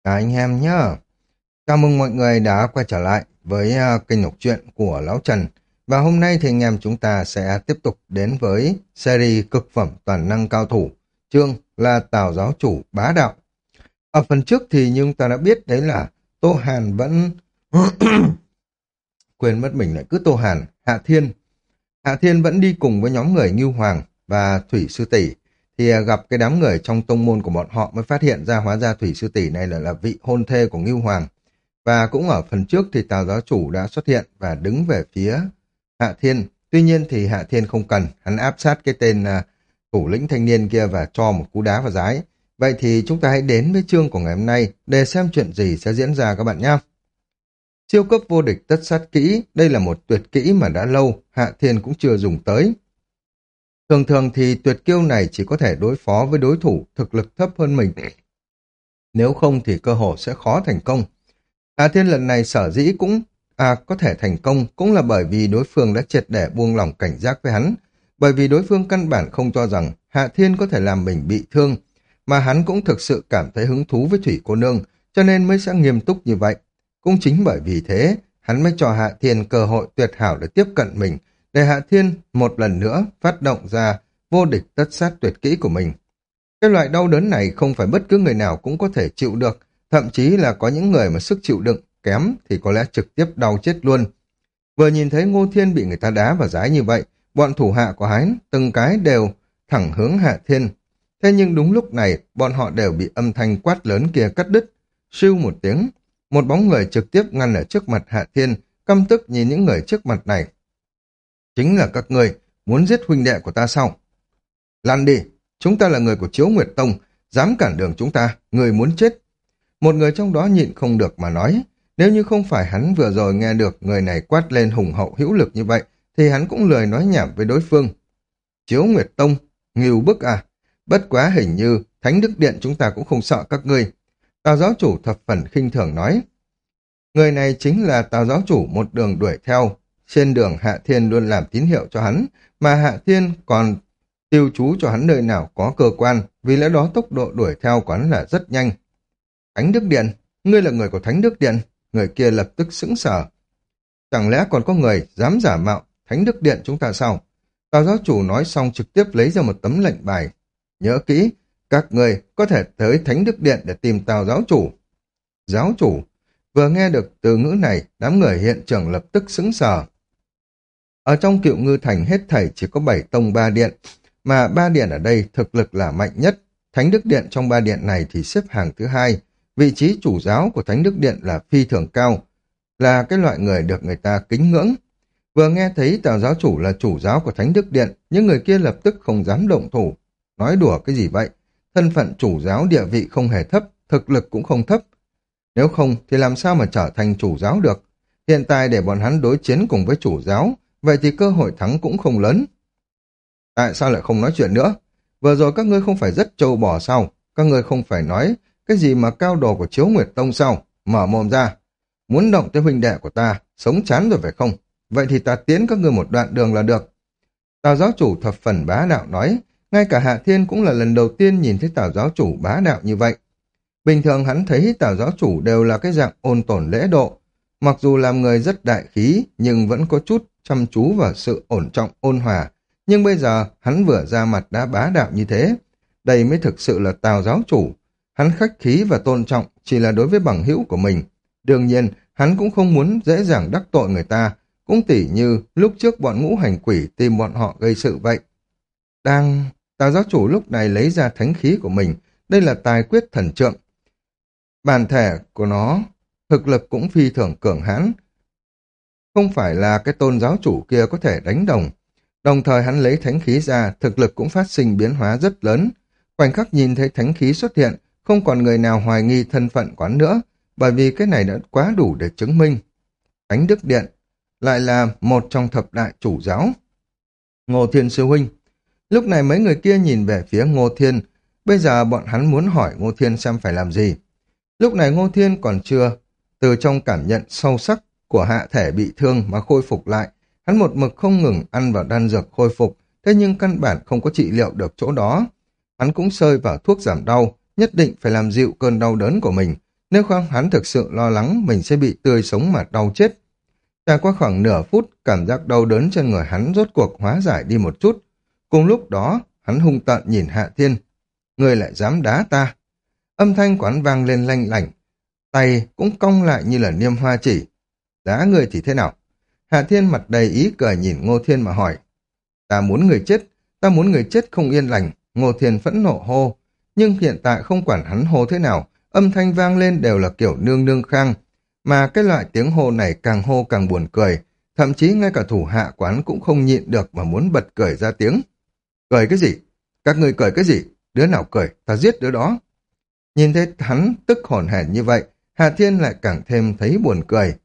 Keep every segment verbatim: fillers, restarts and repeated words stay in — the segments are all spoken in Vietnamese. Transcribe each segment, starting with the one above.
Chào anh em nhé. Chào mừng mọi người đã quay trở lại với à, kênh đọc truyện của Lão Trần. Và hôm nay thì anh em chúng ta sẽ tiếp tục đến với series cực phẩm toàn năng cao thủ. Chương là Tào giáo chủ bá đạo. Ở phần trước thì như chúng ta đã biết đấy là Tô Hàn vẫn quên mất mình lại cứ Tô Hàn, Hạ Thiên. Hạ Thiên vẫn đi cùng với nhóm người Ngưu Hoàng và Thủy Sư Tỷ, thì à, gặp cái đám người trong tông môn của bọn họ mới phát hiện ra hóa ra Thủy Sư Tỷ này là, là vị hôn thê của Ngưu Hoàng. Và cũng ở phần trước thì Tào giáo chủ đã xuất hiện và đứng về phía Hạ Thiên. Tuy nhiên thì Hạ Thiên không cần, hắn áp sát cái tên à, thủ lĩnh thanh niên kia và cho một cú đá vào dái. Vậy thì chúng ta hãy đến với chương của ngày hôm nay để xem chuyện gì sẽ diễn ra các bạn nhé. Siêu cấp vô địch tất sát kỹ, đây là một tuyệt kỹ mà đã lâu Hạ Thiên cũng chưa dùng tới. Thường thường thì tuyệt kiêu này chỉ có thể đối phó với đối thủ thực lực thấp hơn mình. Nếu không thì cơ hội sẽ khó thành công. Hạ Thiên lần này sở dĩ cũng à, có thể thành công cũng là bởi vì đối phương đã triệt để buông lỏng cảnh giác với hắn. Bởi vì đối phương căn bản không cho rằng Hạ Thiên có thể làm mình bị thương, mà hắn cũng thực sự cảm thấy hứng thú với Thủy cô nương, cho nên mới sẽ nghiêm túc như vậy. Cũng chính bởi vì thế, hắn mới cho Hạ Thiên cơ hội tuyệt hảo để tiếp cận mình, để Hạ Thiên một lần nữa phát động ra vô địch tất sát tuyệt kỹ của mình. Cái loại đau đớn này không phải bất cứ người nào cũng có thể chịu được, thậm chí là có những người mà sức chịu đựng kém thì có lẽ trực tiếp đau chết luôn. Vừa nhìn thấy Ngô Thiên bị người ta đá vào dái như vậy, bọn thủ hạ của hắn từng cái đều thẳng hướng Hạ Thiên. Thế nhưng đúng lúc này, bọn họ đều bị âm thanh quát lớn kia cắt đứt. Siêu một tiếng, một bóng người trực tiếp ngăn ở trước mặt Hạ Thiên, căm tức nhìn những người trước mặt này. Chính là các người muốn giết huynh đệ của ta sao? Lăn đi, chúng ta là người của Chiếu Nguyệt Tông, dám cản đường chúng ta, người muốn chết. Một người trong đó nhịn không được mà nói, nếu như không phải hắn vừa rồi nghe được người này quát lên hùng hậu hữu lực như vậy, thì hắn cũng lười nói nhảm với đối phương. Chiếu Nguyệt Tông, nghìu bức à, bất quá hình như Thánh Đức Điện chúng ta cũng không sợ các ngươi. Tào giáo chủ thập phần khinh thường nói. Người này chính là Tào giáo chủ một đường đuổi theo, trên đường Hạ Thiên luôn làm tín hiệu cho hắn, mà Hạ Thiên còn tiêu chú cho hắn nơi nào có cơ quan, vì lẽ đó tốc độ đuổi theo của hắn là rất nhanh. Thánh Đức Điện, ngươi là người của Thánh Đức Điện, người kia lập tức sững sờ. Chẳng lẽ còn có người dám giả mạo Thánh Đức Điện chúng ta sao? Tào giáo chủ nói xong trực tiếp lấy ra một tấm lệnh bài. Nhớ kỹ, các người có thể tới Thánh Đức Điện để tìm Tào giáo chủ. Giáo chủ, vừa nghe được từ ngữ này, đám người hiện trường lập tức sững sờ. Ở trong Cựu Ngư Thành hết thảy chỉ có bảy tông ba điện, mà ba điện ở đây thực lực là mạnh nhất. Thánh Đức Điện trong ba điện này thì xếp hàng thứ hai. Vị trí chủ giáo của Thánh Đức Điện là phi thường cao, là cái loại người được người ta kính ngưỡng. Vừa nghe thấy Tào giáo chủ là chủ giáo của Thánh Đức Điện, những người kia lập tức không dám động thủ. Nói đùa cái gì vậy? Thân phận chủ giáo địa vị không hề thấp, thực lực cũng không thấp. Nếu không thì làm sao mà trở thành chủ giáo được? Hiện tại để bọn hắn đối chiến cùng với chủ giáo, vậy thì cơ hội thắng cũng không lớn. Tại sao lại không nói chuyện nữa? Vừa rồi các ngươi không phải rất trâu bò sao? Các ngươi không phải nói cái gì mà cao đồ của Chiếu Nguyệt Tông sao? Mở mồm ra. Muốn động tới huynh đệ của ta, sống chán rồi phải không? Vậy thì ta tiến các ngươi một đoạn đường là được. Tào giáo chủ thập phần bá đạo nói, ngay cả Hạ Thiên cũng là lần đầu tiên nhìn thấy Tào giáo chủ bá đạo như vậy. Bình thường hắn thấy Tào giáo chủ đều là cái dạng ôn tồn lễ độ. Mặc dù làm người rất đại khí, nhưng vẫn có chút chăm chú vào sự ổn trọng ôn hòa. Nhưng bây giờ hắn vừa ra mặt đã bá đạo như thế. Đây mới thực sự là Tào giáo chủ. Hắn khách khí và tôn trọng chỉ là đối với bằng hữu của mình. Đương nhiên, hắn cũng không muốn dễ dàng đắc tội người ta, cũng tỉ như lúc trước bọn ngũ hành quỷ tìm bọn họ gây sự vậy. Đang... Tào giáo chủ lúc này lấy ra thánh khí của mình, đây là tài quyết thần trượng. Bản thể của nó, thực lực cũng phi thường cường hãn. Không phải là cái tôn giáo chủ kia có thể đánh đồng. Đồng thời hắn lấy thánh khí ra, thực lực cũng phát sinh biến hóa rất lớn. Khoảnh khắc nhìn thấy thánh khí xuất hiện, không còn người nào hoài nghi thân phận quán nữa, bởi vì cái này đã quá đủ để chứng minh. Thánh Đức Điện lại là một trong thập đại chủ giáo. Ngô Thiên sư huynh. Lúc này mấy người kia nhìn về phía Ngô Thiên, bây giờ bọn hắn muốn hỏi Ngô Thiên xem phải làm gì. Lúc này Ngô Thiên còn chưa từ trong cảm nhận sâu sắc của hạ thể bị thương mà khôi phục lại. Hắn một mực không ngừng ăn vào đan dược khôi phục, thế nhưng căn bản không có trị liệu được chỗ đó. Hắn cũng sơi vào thuốc giảm đau, nhất định phải làm dịu cơn đau đớn của mình, Nếu không hắn thực sự lo lắng mình sẽ bị tươi sống mà đau chết. Trải qua khoảng nửa phút, cảm giác đau đớn trên người hắn rốt cuộc hóa giải đi một chút. Cùng lúc đó, hắn hung tợn nhìn Hạ Thiên. Ngươi lại dám đá ta. Âm thanh của hắn vang lên lanh lảnh, tay cũng cong lại như là niêm hoa chỉ. Đá ngươi thì thế nào? Hạ Thiên mặt đầy ý cười nhìn Ngô Thiên mà hỏi. Ta muốn người chết, ta muốn người chết không yên lành. Ngô Thiên phẫn nộ hô. Nhưng hiện tại không quản hắn hô thế nào, âm thanh vang lên đều là kiểu nương nương khang. Mà cái loại tiếng hô này càng hô càng buồn cười. Thậm chí ngay cả thủ hạ quán cũng không nhịn được mà muốn bật cười ra tiếng. Cười cái gì? Các ngươi cười cái gì? Đứa nào cười, ta giết đứa đó. Nhìn thấy hắn tức hổn hển như vậy, Hà Thiên lại càng thêm thấy buồn cười.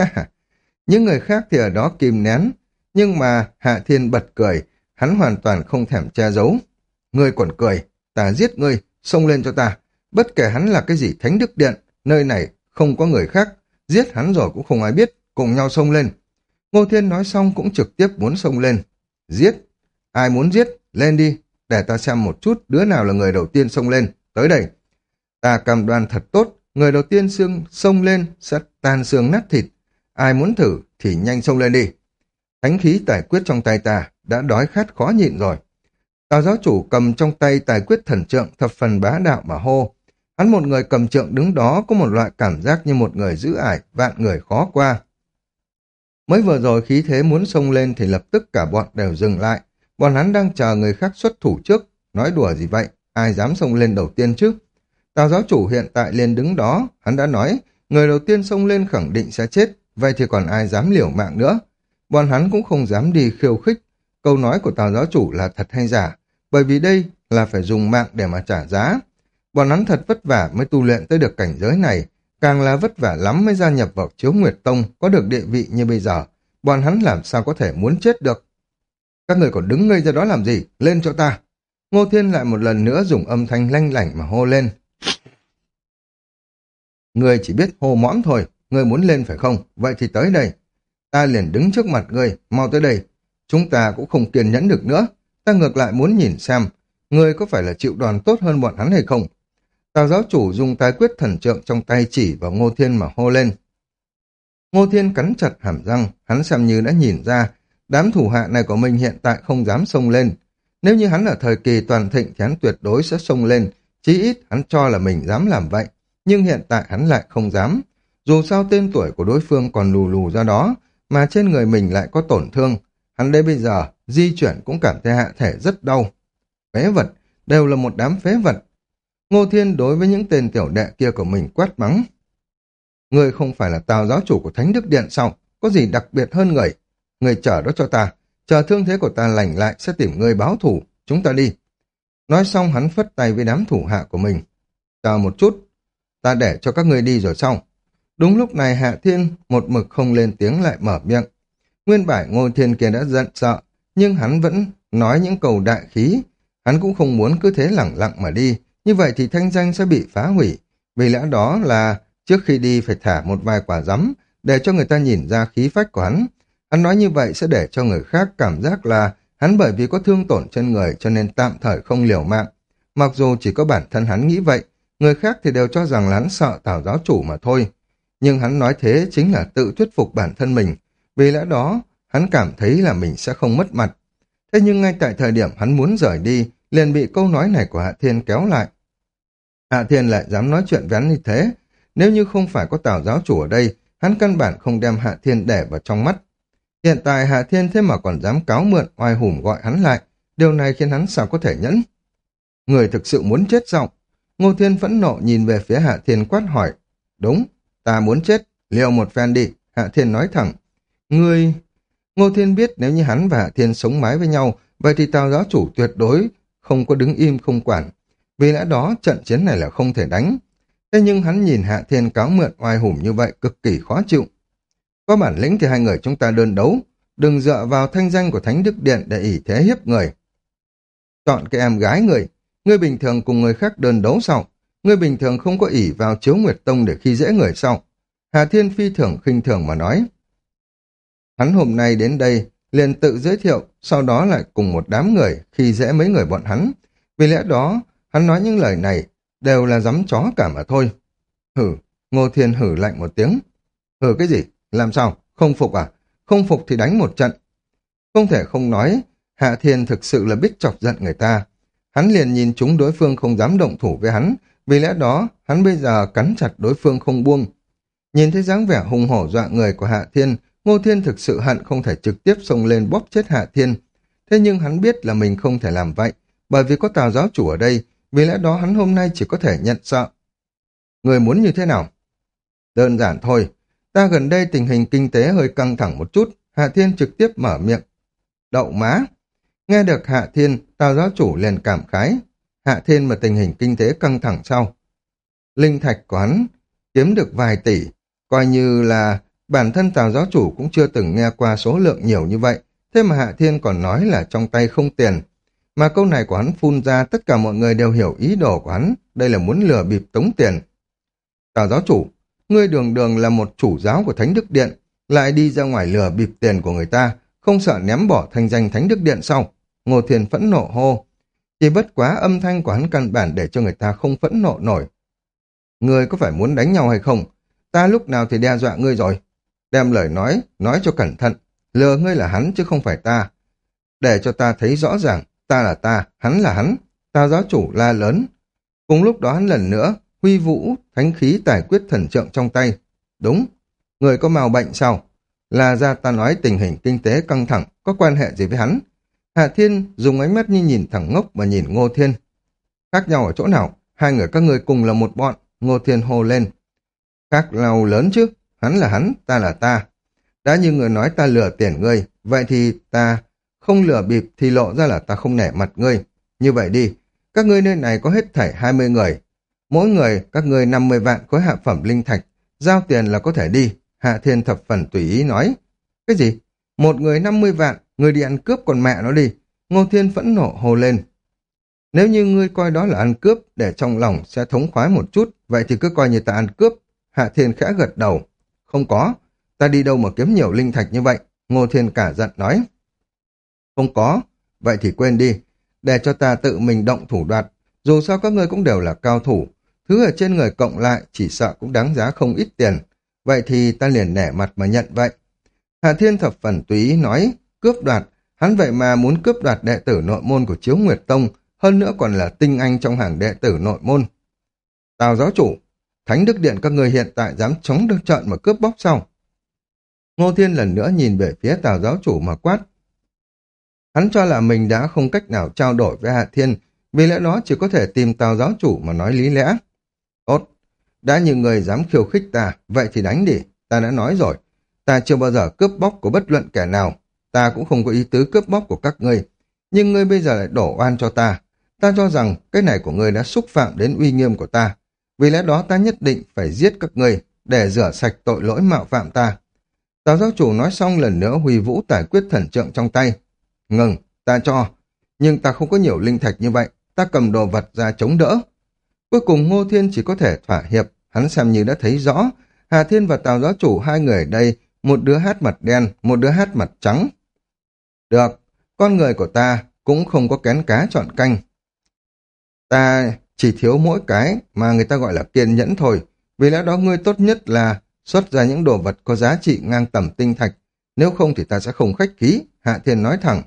Những người khác thì ở đó kìm nén, nhưng mà Hạ Thiên bật cười, hắn hoàn toàn không thèm che giấu. Ngươi còn cười, ta giết ngươi, xông lên cho ta. Bất kể hắn là cái gì Thánh Đức Điện, nơi này không có người khác, giết hắn rồi cũng không ai biết, cùng nhau xông lên. Ngô Thiên nói xong cũng trực tiếp muốn xông lên. Giết? Ai muốn giết? Lên đi, để ta xem một chút đứa nào là người đầu tiên xông lên, tới đây. Ta cam đoan thật tốt, người đầu tiên xương xông lên sẽ tan xương nát thịt. Ai muốn thử thì nhanh xông lên đi. Thánh khí tài quyết trong tay ta đã đói khát khó nhịn rồi. Tào giáo chủ cầm trong tay tài quyết thần trượng thập phần bá đạo mà hô. Hắn một người cầm trượng đứng đó có một loại cảm giác như một người giữ ải, vạn người khó qua. Mới vừa rồi khí thế muốn xông lên thì lập tức cả bọn đều dừng lại. Bọn hắn đang chờ người khác xuất thủ trước. Nói đùa gì vậy? Ai dám xông lên đầu tiên chứ? Tào giáo chủ hiện tại liền đứng đó. Hắn đã nói, người đầu tiên xông lên khẳng định sẽ chết. Vậy thì còn ai dám liều mạng nữa? Bọn hắn cũng không dám đi khiêu khích. Câu nói của Tào giáo chủ là thật hay giả? Bởi vì đây là phải dùng mạng để mà trả giá. Bọn hắn thật vất vả mới tu luyện tới được cảnh giới này. Càng là vất vả lắm mới gia nhập vào Chiếu Nguyệt Tông, có được địa vị như bây giờ. Bọn hắn làm sao có thể muốn chết được? Các người còn đứng ngây ra đó làm gì? Lên cho ta! Ngô Thiên lại một lần nữa dùng âm thanh lanh lảnh mà hô lên. Ngươi chỉ biết hô mõm thôi, ngươi muốn lên phải không? Vậy thì tới đây. Ta liền đứng trước mặt ngươi, mau tới đây. Chúng ta cũng không kiên nhẫn được nữa. Ta ngược lại muốn nhìn xem, ngươi có phải là chịu đòn tốt hơn bọn hắn hay không? Tào giáo chủ dùng tài quyết thần trượng trong tay chỉ vào Ngô Thiên mà hô lên. Ngô Thiên cắn chặt hàm răng, hắn xem như đã nhìn ra, đám thủ hạ này của mình hiện tại không dám xông lên. Nếu như hắn ở thời kỳ toàn thịnh thì hắn tuyệt đối sẽ xông lên, chí ít hắn cho là mình dám làm vậy. Nhưng hiện tại hắn lại không dám. Dù sao tên tuổi của đối phương còn lù lù ra đó, mà trên người mình lại có tổn thương. Hắn đây bây giờ, di chuyển cũng cảm thấy hạ thể rất đau. Phế vật, đều là một đám phế vật. Ngô Thiên đối với những tên tiểu đệ kia của mình quát mắng. Người không phải là Tào giáo chủ của Thánh Đức Điện sao? Có gì đặc biệt hơn người? Người chờ đó cho ta. Chờ thương thế của ta lành lại sẽ tìm người báo thủ. Chúng ta đi. Nói xong hắn phất tay với đám thủ hạ của mình. Chờ một chút. Ta để cho các ngươi đi rồi xong. Đúng lúc này Hạ Thiên một mực không lên tiếng lại mở miệng. Nguyên bản Ngô Thiên kia đã giận sợ, nhưng hắn vẫn nói những câu đại khí. Hắn cũng không muốn cứ thế lẳng lặng mà đi. Như vậy thì thanh danh sẽ bị phá hủy. Vì lẽ đó là trước khi đi phải thả một vài quả rắm để cho người ta nhìn ra khí phách của hắn. Hắn nói như vậy sẽ để cho người khác cảm giác là hắn bởi vì có thương tổn trên người cho nên tạm thời không liều mạng. Mặc dù chỉ có bản thân hắn nghĩ vậy, người khác thì đều cho rằng là hắn sợ Tào giáo chủ mà thôi. Nhưng hắn nói thế chính là tự thuyết phục bản thân mình. Vì lẽ đó, hắn cảm thấy là mình sẽ không mất mặt. Thế nhưng ngay tại thời điểm hắn muốn rời đi, liền bị câu nói này của Hạ Thiên kéo lại. Hạ Thiên lại dám nói chuyện với hắn như thế. Nếu như không phải có Tào giáo chủ ở đây, hắn căn bản không đem Hạ Thiên để vào trong mắt. Hiện tại Hạ Thiên thế mà còn dám cáo mượn oai hùng gọi hắn lại. Điều này khiến hắn sao có thể nhẫn. Người thực sự muốn chết sao? Ngô Thiên phẫn nộ nhìn về phía Hạ Thiên quát hỏi. Đúng, ta muốn chết, liều một phen đi. Hạ Thiên nói thẳng. Ngươi... Ngô Thiên biết nếu như hắn và Hạ Thiên sống mái với nhau, vậy thì Tào giáo chủ tuyệt đối không có đứng im không quản. Vì lẽ đó trận chiến này là không thể đánh. Thế nhưng hắn nhìn Hạ Thiên cáo mượn oai hùng như vậy cực kỳ khó chịu. Có bản lĩnh thì hai người chúng ta đơn đấu, đừng dựa vào thanh danh của Thánh Đức Điện để ỷ thế hiếp người. Chọn cái em gái người, ngươi bình thường cùng người khác đơn đấu sao? Ngươi bình thường không có ỷ vào Chiếu Nguyệt Tông để khi dễ người sao? Hạ Thiên phi thường khinh thường mà nói. Hắn hôm nay đến đây liền tự giới thiệu, sau đó lại cùng một đám người khi dễ mấy người bọn hắn. Vì lẽ đó, hắn nói những lời này đều là giấm chó cả mà thôi. Hử, Ngô Thiên hử lạnh một tiếng. Hử cái gì? Làm sao? Không phục à? Không phục thì đánh một trận. Không thể không nói, Hạ Thiên thực sự là biết chọc giận người ta. Hắn liền nhìn chúng đối phương không dám động thủ với hắn, vì lẽ đó hắn bây giờ cắn chặt đối phương không buông. Nhìn thấy dáng vẻ hùng hổ dọa người của Hạ Thiên, Ngô Thiên thực sự hận không thể trực tiếp xông lên bóp chết Hạ Thiên. Thế nhưng hắn biết là mình không thể làm vậy, bởi vì có Tào giáo chủ ở đây, vì lẽ đó hắn hôm nay chỉ có thể nhận sợ. Người muốn như thế nào? Đơn giản thôi, ta gần đây tình hình kinh tế hơi căng thẳng một chút, Hạ Thiên trực tiếp mở miệng. Đậu má! Nghe được Hạ Thiên, Tào giáo chủ liền cảm khái. Hạ Thiên mà tình hình kinh tế căng thẳng sau. Linh thạch của hắn kiếm được vài tỷ, coi như là bản thân Tào giáo chủ cũng chưa từng nghe qua số lượng nhiều như vậy, thế mà Hạ Thiên còn nói là trong tay không tiền. Mà câu này của hắn phun ra, tất cả mọi người đều hiểu ý đồ của hắn, đây là muốn lừa bịp tống tiền. Tào giáo chủ, ngươi đường đường là một chủ giáo của Thánh Đức Điện, lại đi ra ngoài lừa bịp tiền của người ta, không sợ ném bỏ thanh danh Thánh Đức Điện sau. Ngô Thiên phẫn nộ hô. Chỉ bất quá âm thanh của hắn căn bản để cho người ta không phẫn nộ nổi. Ngươi có phải muốn đánh nhau hay không? Ta lúc nào thì đe dọa ngươi rồi. Đem lời nói, nói cho cẩn thận. Lừa ngươi là hắn chứ không phải ta. Để cho ta thấy rõ ràng, ta là ta, hắn là hắn. Tào giáo chủ la lớn. Cùng lúc đó hắn lần nữa, huy vũ, thánh khí tài quyết thần trượng trong tay. Đúng, người có mào bệnh sao? Là ra ta nói tình hình kinh tế căng thẳng, có quan hệ gì với hắn? Hạ Thiên dùng ánh mắt như nhìn thẳng ngốc mà nhìn Ngô Thiên. Khác nhau ở chỗ nào? Hai người các ngươi cùng là một bọn. Ngô Thiên hô lên. Khác nhau lớn chứ, hắn là hắn, ta là ta. Đã như người nói ta lừa tiền ngươi, vậy thì ta không lừa bịp thì lộ ra là ta không nể mặt ngươi. Như vậy đi, các ngươi nơi này có hết thảy hai mươi người. Mỗi người các ngươi năm mươi vạn khối hạ phẩm linh thạch, giao tiền là có thể đi. Hạ Thiên thập phần tùy ý nói. Cái gì? Một người năm mươi vạn, người đi ăn cướp còn mẹ nó đi. Ngô Thiên phẫn nộ hồ lên. Nếu như ngươi coi đó là ăn cướp để trong lòng sẽ thống khoái một chút, vậy thì cứ coi như ta ăn cướp. Hạ Thiên khẽ gật đầu. Không có, ta đi đâu mà kiếm nhiều linh thạch như vậy? Ngô Thiên cả giận nói. Không có, vậy thì quên đi, để cho ta tự mình động thủ đoạt. Dù sao các ngươi cũng đều là cao thủ, thứ ở trên người cộng lại chỉ sợ cũng đáng giá không ít tiền. Vậy thì ta liền nể mặt mà nhận vậy. Hạ Thiên thập phần tùy ý nói, cướp đoạt, hắn vậy mà muốn cướp đoạt đệ tử nội môn của Chiếu Nguyệt Tông, hơn nữa còn là tinh anh trong hàng đệ tử nội môn. Tào giáo chủ, Thánh Đức Điện các người hiện tại dám chống được trận mà cướp bóc sao? Ngô Thiên lần nữa nhìn về phía Tào giáo chủ mà quát. Hắn cho là mình đã không cách nào trao đổi với Hạ Thiên, vì lẽ đó chỉ có thể tìm Tào giáo chủ mà nói lý lẽ. Tốt, đã như người dám khiêu khích ta, vậy thì đánh đi, ta đã nói rồi. Ta chưa bao giờ cướp bóc của bất luận kẻ nào, ta cũng không có ý tứ cướp bóc của các ngươi. Nhưng ngươi bây giờ lại đổ oan cho ta. Ta cho rằng cái này của ngươi đã xúc phạm đến uy nghiêm của ta. Vì lẽ đó ta nhất định phải giết các ngươi để rửa sạch tội lỗi mạo phạm ta. Tào giáo chủ nói xong lần nữa huy vũ tài quyết thần trượng trong tay. Ngừng, ta cho. Nhưng ta không có nhiều linh thạch như vậy. Ta cầm đồ vật ra chống đỡ. Cuối cùng Ngô Thiên chỉ có thể thỏa hiệp. Hắn xem như đã thấy rõ. Hà Thiên và Tào giáo chủ hai người ở đây, một đứa hát mặt đen, một đứa hát mặt trắng. Được, con người của ta cũng không có kén cá chọn canh. Ta chỉ thiếu mỗi cái mà người ta gọi là kiên nhẫn thôi. Vì lẽ đó ngươi tốt nhất là xuất ra những đồ vật có giá trị ngang tầm tinh thạch. Nếu không thì ta sẽ không khách khí. Hạ Thiên nói thẳng.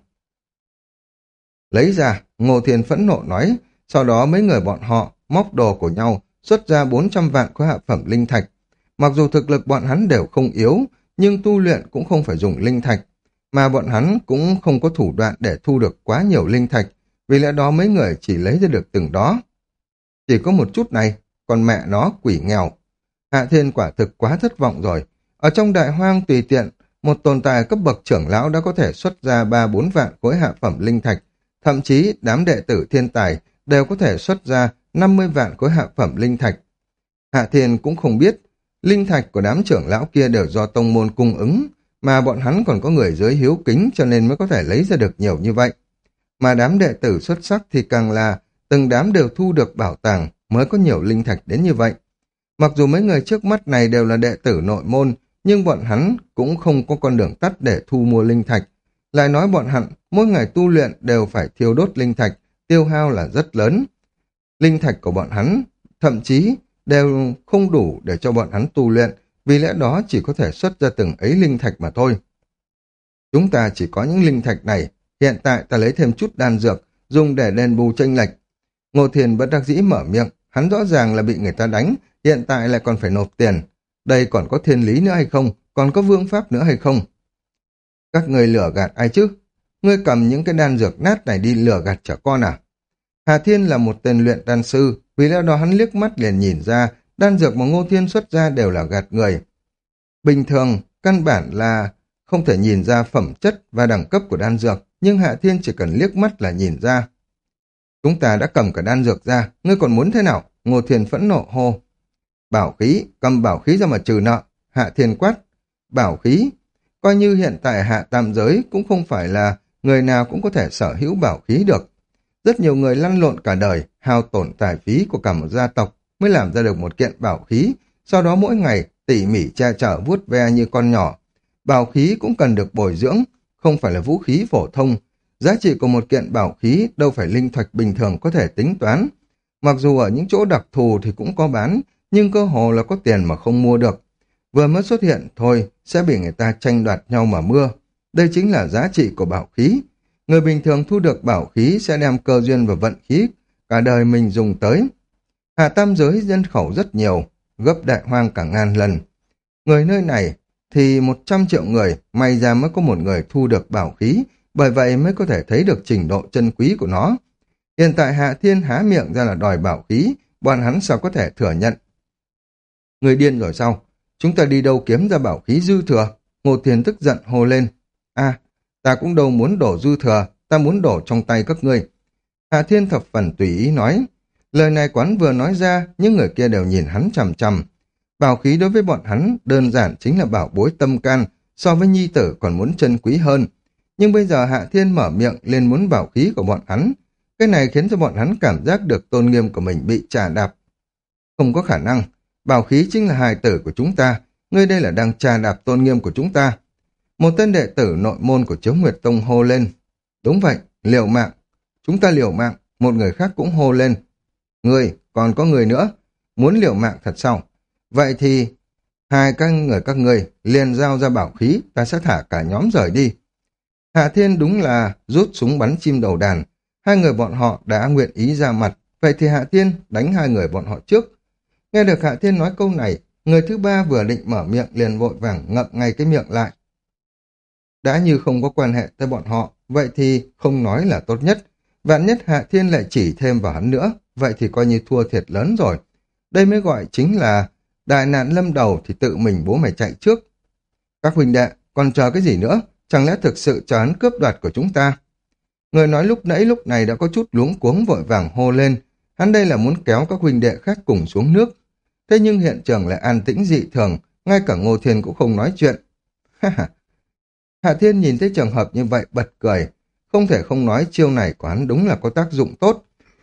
Lấy ra, Ngô Thiên phẫn nộ nói. Sau đó mấy người bọn họ móc đồ của nhau, xuất ra bốn trăm vạn khối hạ phẩm linh thạch. Mặc dù thực lực bọn hắn đều không yếu, nhưng tu luyện cũng không phải dùng linh thạch. Mà bọn hắn cũng không có thủ đoạn để thu được quá nhiều linh thạch. Vì lẽ đó mấy người chỉ lấy ra được từng đó. Chỉ có một chút này, còn mẹ nó quỷ nghèo. Hạ Thiên quả thực quá thất vọng rồi. Ở trong đại hoang tùy tiện, một tồn tại cấp bậc trưởng lão đã có thể xuất ra ba bốn vạn khối hạ phẩm linh thạch. Thậm chí đám đệ tử thiên tài đều có thể xuất ra năm mươi vạn khối hạ phẩm linh thạch. Hạ Thiên cũng không biết, linh thạch của đám trưởng lão kia đều do tông môn cung ứng, mà bọn hắn còn có người dưới hiếu kính cho nên mới có thể lấy ra được nhiều như vậy. Mà đám đệ tử xuất sắc thì càng là từng đám đều thu được bảo tàng mới có nhiều linh thạch đến như vậy. Mặc dù mấy người trước mắt này đều là đệ tử nội môn, nhưng bọn hắn cũng không có con đường tắt để thu mua linh thạch. Lại nói bọn hắn mỗi ngày tu luyện đều phải thiêu đốt linh thạch, tiêu hao là rất lớn. Linh thạch của bọn hắn thậm chí đều không đủ để cho bọn hắn tu luyện, vì lẽ đó chỉ có thể xuất ra từng ấy linh thạch mà thôi. Chúng ta chỉ có những linh thạch này, hiện tại ta lấy thêm chút đan dược, dùng để đền bù chênh lệch. Ngô Thiền bất đắc dĩ mở miệng, hắn rõ ràng là bị người ta đánh, hiện tại lại còn phải nộp tiền. Đây còn có thiên lý nữa hay không, còn có vương pháp nữa hay không? Các người lừa gạt ai chứ? Ngươi cầm những cái đan dược nát này đi lừa gạt trẻ con à? Hà Thiên là một tên luyện đan sư, vì lẽ đó hắn liếc mắt liền nhìn ra, đan dược mà Ngô Thiên xuất ra đều là gạt người. Bình thường, căn bản là không thể nhìn ra phẩm chất và đẳng cấp của đan dược, nhưng Hạ Thiên chỉ cần liếc mắt là nhìn ra. Chúng ta đã cầm cả đan dược ra, ngươi còn muốn thế nào? Ngô Thiên phẫn nộ hô. Bảo khí, cầm bảo khí ra mà trừ nợ. Hạ Thiên quát. Bảo khí, coi như hiện tại hạ tam giới cũng không phải là người nào cũng có thể sở hữu bảo khí được. Rất nhiều người lăn lộn cả đời, hao tổn tài phí của cả một gia tộc mới làm ra được một kiện bảo khí, sau đó mỗi ngày tỉ mỉ che chở vuốt ve như con nhỏ. Bảo khí cũng cần được bồi dưỡng, không phải là vũ khí phổ thông. Giá trị của một kiện bảo khí đâu phải linh thạch bình thường có thể tính toán. Mặc dù ở những chỗ đặc thù thì cũng có bán, nhưng cơ hồ là có tiền mà không mua được. Vừa mới xuất hiện thôi sẽ bị người ta tranh đoạt nhau mà mưa. Đây chính là giá trị của bảo khí. Người bình thường thu được bảo khí sẽ đem cơ duyên và vận khí cả đời mình dùng tới. Hạ tam giới nhân khẩu rất nhiều, gấp đại hoang cả ngàn lần. Người nơi này thì một trăm triệu người, may ra mới có một người thu được bảo khí, bởi vậy mới có thể thấy được trình độ chân quý của nó. Hiện tại Hạ Thiên há miệng ra là đòi bảo khí, bọn hắn sao có thể thừa nhận. Người điên rồi sao? Chúng ta đi đâu kiếm ra bảo khí dư thừa? Ngô Thiên tức giận hô lên. À, ta cũng đâu muốn đổ dư thừa, ta muốn đổ trong tay các ngươi. Hạ Thiên thập phần tùy ý nói. Lời này quán vừa nói ra, những người kia đều nhìn hắn chằm chằm. Bảo khí đối với bọn hắn đơn giản chính là bảo bối tâm can, so với nhi tử còn muốn chân quý hơn. Nhưng bây giờ Hạ Thiên mở miệng lên muốn bảo khí của bọn hắn. Cái này khiến cho bọn hắn cảm giác được tôn nghiêm của mình bị trà đạp. Không có khả năng, bảo khí chính là hài tử của chúng ta, ngươi đây là đang trà đạp tôn nghiêm của chúng ta. Một tên đệ tử nội môn của Chiếu Nguyệt Tông hô lên. Đúng vậy, liều mạng. Chúng ta liều mạng, một người khác cũng hô lên. Ngươi, còn có người nữa, muốn liều mạng thật sao? Vậy thì, hai các người các ngươi liền giao ra bảo khí, ta sẽ thả cả nhóm rời đi. Hạ Thiên đúng là rút súng bắn chim đầu đàn. Hai người bọn họ đã nguyện ý ra mặt, vậy thì Hạ Thiên đánh hai người bọn họ trước. Nghe được Hạ Thiên nói câu này, người thứ ba vừa định mở miệng liền vội vàng ngậm ngay cái miệng lại. Đã như không có quan hệ tới bọn họ, vậy thì không nói là tốt nhất. Vạn nhất Hạ Thiên lại chỉ thêm vào hắn nữa, vậy thì coi như thua thiệt lớn rồi. Đây mới gọi chính là đại nạn lâm đầu thì tự mình bố mày chạy trước. Các huynh đệ, còn chờ cái gì nữa? Chẳng lẽ thực sự chờ hắn cướp đoạt của chúng ta? Người nói lúc nãy lúc này đã có chút luống cuống vội vàng hô lên. Hắn đây là muốn kéo các huynh đệ khác cùng xuống nước. Thế nhưng hiện trường lại an tĩnh dị thường, ngay cả Ngô Thiên cũng không nói chuyện. Hạ Thiên nhìn thấy trường hợp như vậy bật cười. Không thể không nói chiêu này của hắn đúng là có tác dụng tốt.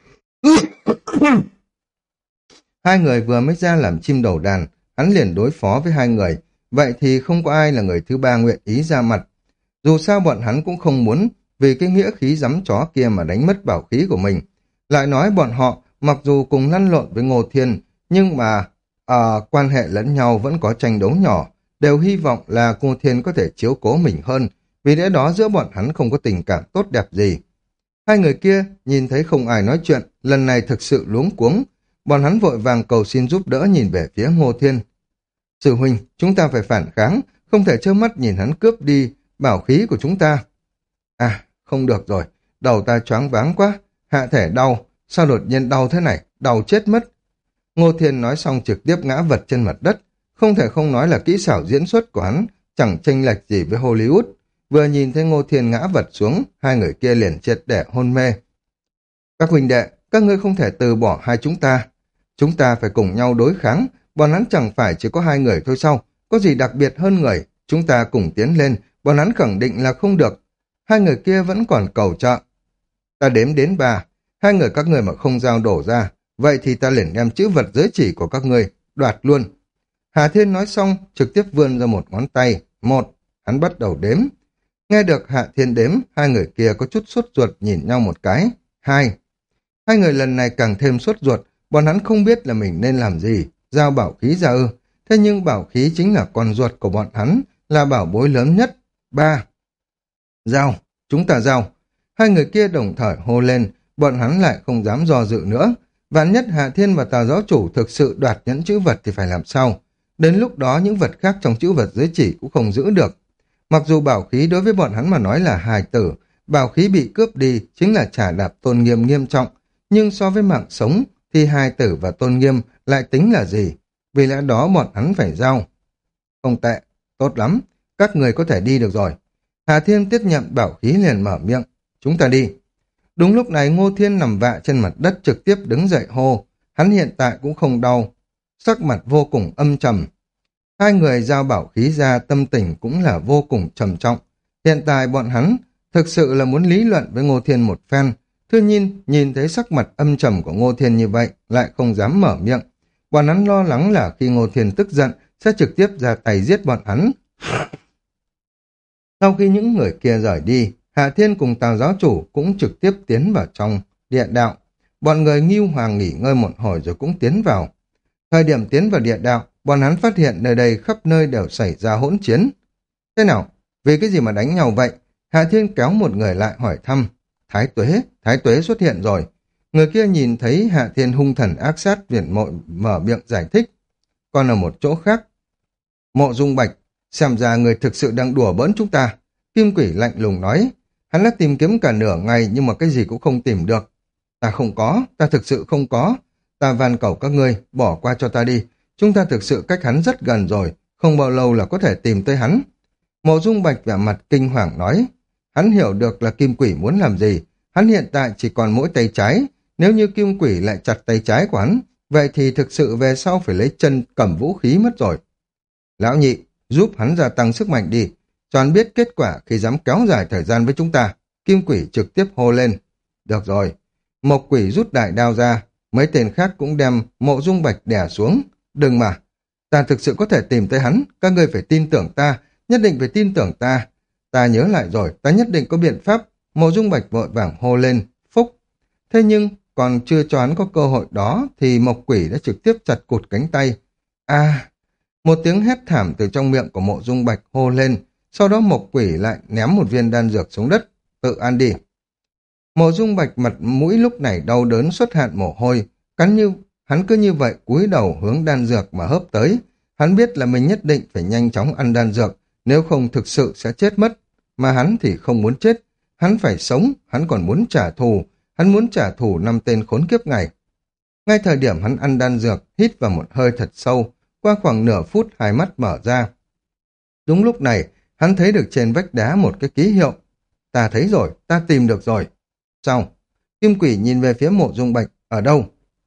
Hai người vừa mới ra làm chim đầu đàn, hắn liền đối phó với hai người. Vậy thì không có ai là người thứ ba nguyện ý ra mặt. Dù sao bọn hắn cũng không muốn vì cái nghĩa khí giấm chó kia mà đánh mất bảo khí của mình. Lại nói bọn họ mặc dù cùng lăn lộn với Ngô Thiên, nhưng mà à, quan hệ lẫn nhau vẫn có tranh đấu nhỏ, đều hy vọng là Ngô Thiên có thể chiếu cố mình hơn, vì lẽ đó giữa bọn hắn không có tình cảm tốt đẹp gì. Hai người kia nhìn thấy không ai nói chuyện, lần này thực sự luống cuống, bọn hắn vội vàng cầu xin giúp đỡ nhìn về phía Ngô Thiên. Sư huynh, chúng ta phải phản kháng, không thể trơ mắt nhìn hắn cướp đi bảo khí của chúng ta. À, không được rồi, đầu ta choáng váng quá, hạ thể đau, sao đột nhiên đau thế này, đau chết mất. Ngô Thiên nói xong trực tiếp ngã vật trên mặt đất, không thể không nói là kỹ xảo diễn xuất của hắn, chẳng chênh lệch gì với Hollywood. Vừa nhìn thấy Ngô Thiên ngã vật xuống, hai người kia liền triệt để hôn mê. Các huynh đệ, các ngươi không thể từ bỏ hai chúng ta. Chúng ta phải cùng nhau đối kháng, bọn hắn chẳng phải chỉ có hai người thôi sao, có gì đặc biệt hơn người, chúng ta cùng tiến lên, bọn hắn khẳng định là không được. Hai người kia vẫn còn cầu trợ. Ta đếm đến ba, hai người các ngươi mà không giao đổ ra, vậy thì ta liền đem chữ vật giới chỉ của các ngươi, đoạt luôn. Hà Thiên nói xong, trực tiếp vươn ra một ngón tay, một, hắn bắt đầu đếm. Nghe được Hạ Thiên đếm, hai người kia có chút sốt ruột nhìn nhau một cái, hai. Hai người lần này càng thêm sốt ruột, bọn hắn không biết là mình nên làm gì, Giao bảo khí ra ư? Thế nhưng bảo khí chính là con ruột của bọn hắn, là bảo bối lớn nhất. Ba. Giao, chúng ta giao. Hai người kia đồng thời hô lên, bọn hắn lại không dám do dự nữa. Vạn nhất Hạ Thiên và Tào giáo chủ thực sự đoạt nhẫn chữ vật thì phải làm sao? Đến lúc đó những vật khác trong chữ vật giới chỉ cũng không giữ được. Mặc dù bảo khí đối với bọn hắn mà nói là hài tử, bảo khí bị cướp đi chính là trả đạp tôn nghiêm nghiêm trọng, nhưng so với mạng sống thì hài tử và tôn nghiêm lại tính là gì? Vì lẽ đó bọn hắn phải giao. Không tệ, tốt lắm, các người có thể đi được rồi. Hà Thiên tiếp nhận bảo khí liền mở miệng, chúng ta đi. Đúng lúc này Ngô Thiên nằm vạ trên mặt đất trực tiếp đứng dậy hô, hắn hiện tại cũng không đau, sắc mặt vô cùng âm trầm. Hai người giao bảo khí ra tâm tình cũng là vô cùng trầm trọng. Hiện tại bọn hắn thực sự là muốn lý luận với Ngô Thiên một phen. Tuy nhiên, nhìn thấy sắc mặt âm trầm của Ngô Thiên như vậy, lại không dám mở miệng. Bọn hắn lo lắng là khi Ngô Thiên tức giận, sẽ trực tiếp ra tay giết bọn hắn. Sau khi những người kia rời đi, Hạ Thiên cùng Tào giáo chủ cũng trực tiếp tiến vào trong địa đạo. Bọn người Ngưu Hoàng nghỉ ngơi một hồi rồi cũng tiến vào. Thời điểm tiến vào địa đạo, bọn hắn phát hiện nơi đây khắp nơi đều xảy ra hỗn chiến. Thế nào? Vì cái gì mà đánh nhau vậy? Hạ Thiên kéo một người lại hỏi thăm. Thái Tuế, Thái Tuế xuất hiện rồi. Người kia nhìn thấy Hạ Thiên hung thần ác sát viển mội mở miệng giải thích. Còn ở một chỗ khác, Mộ Dung Bạch, xem ra người thực sự đang đùa bỡn chúng ta. Kim Quỷ lạnh lùng nói. Hắn đã tìm kiếm cả nửa ngày nhưng mà cái gì cũng không tìm được. Ta không có, ta thực sự không có. Ta van cầu các ngươi, bỏ qua cho ta đi. Chúng ta thực sự cách hắn rất gần rồi, không bao lâu là có thể tìm tới hắn. Mộ Dung Bạch vẻ mặt kinh hoàng nói. Hắn hiểu được là Kim Quỷ muốn làm gì. Hắn hiện tại chỉ còn mỗi tay trái. Nếu như Kim Quỷ lại chặt tay trái của hắn, vậy thì thực sự về sau phải lấy chân cầm vũ khí mất rồi. Lão nhị, giúp hắn gia tăng sức mạnh đi. Cho hắn biết kết quả khi dám kéo dài thời gian với chúng ta. Kim Quỷ trực tiếp hô lên. Được rồi. Mộc Quỷ rút đại đao ra. Mấy tên khác cũng đem Mộ Dung Bạch đè xuống. Đừng mà. Ta thực sự có thể tìm tới hắn. Các ngươi phải tin tưởng ta. Nhất định phải tin tưởng ta. Ta nhớ lại rồi. Ta nhất định có biện pháp. Mộ Dung Bạch vội vàng hô lên. Phúc. Thế nhưng còn chưa cho hắn có cơ hội đó thì Mộc Quỷ đã trực tiếp chặt cụt cánh tay. À. Một tiếng hét thảm từ trong miệng của Mộ Dung Bạch hô lên. Sau đó Mộc Quỷ lại ném một viên đan dược xuống đất. Tự ăn đi. Mộ Dung Bạch mặt mũi lúc này đau đớn xuất hạn mồ hôi. Cắn như, hắn cứ như vậy cúi đầu hướng đan dược mà hớp tới. Hắn biết là mình nhất định phải nhanh chóng ăn đan dược, nếu không thực sự sẽ chết mất. Mà hắn thì không muốn chết. Hắn phải sống, hắn còn muốn trả thù. Hắn muốn trả thù năm tên khốn kiếp này. Ngay thời điểm hắn ăn đan dược, hít vào một hơi thật sâu. Qua khoảng nửa phút hai mắt mở ra. Đúng lúc này, hắn thấy được trên vách đá một cái ký hiệu. Ta thấy rồi, ta tìm được rồi. Sao? Kim Quỷ nhìn về phía Mộ Dung Bạch, ở đâu?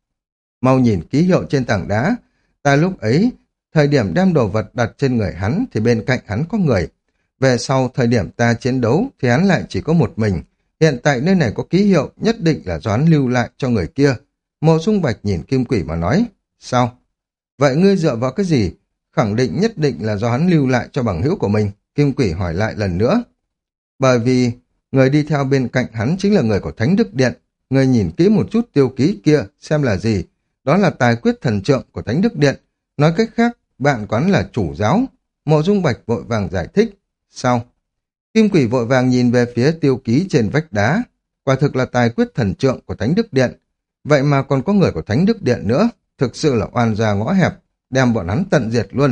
Mau nhìn ký hiệu trên tảng đá. Ta lúc ấy, thời điểm đem đồ vật đặt trên người hắn thì bên cạnh hắn có người. Về sau thời điểm ta chiến đấu thì hắn lại chỉ có một mình. Hiện tại nơi này có ký hiệu nhất định là do hắn lưu lại cho người kia. Mộ Dung Bạch nhìn Kim Quỷ mà nói. Sao? Vậy ngươi dựa vào cái gì? Khẳng định nhất định là do hắn lưu lại cho bằng hữu của mình. Kim Quỷ hỏi lại lần nữa. Bởi vì người đi theo bên cạnh hắn chính là người của Thánh Đức Điện. Người nhìn kỹ một chút tiêu ký kia xem là gì. Đó là tài quyết thần trượng của Thánh Đức Điện. Nói cách khác, bạn quán là chủ giáo. Mộ Dung Bạch vội vàng giải thích. Sao? Kim Quỷ vội vàng nhìn về phía tiêu ký trên vách đá. Quả thực là tài quyết thần trượng của Thánh Đức Điện. Vậy mà còn có người của Thánh Đức Điện nữa. Thực sự là oan gia ngõ hẹp. Đem bọn hắn tận diệt luôn.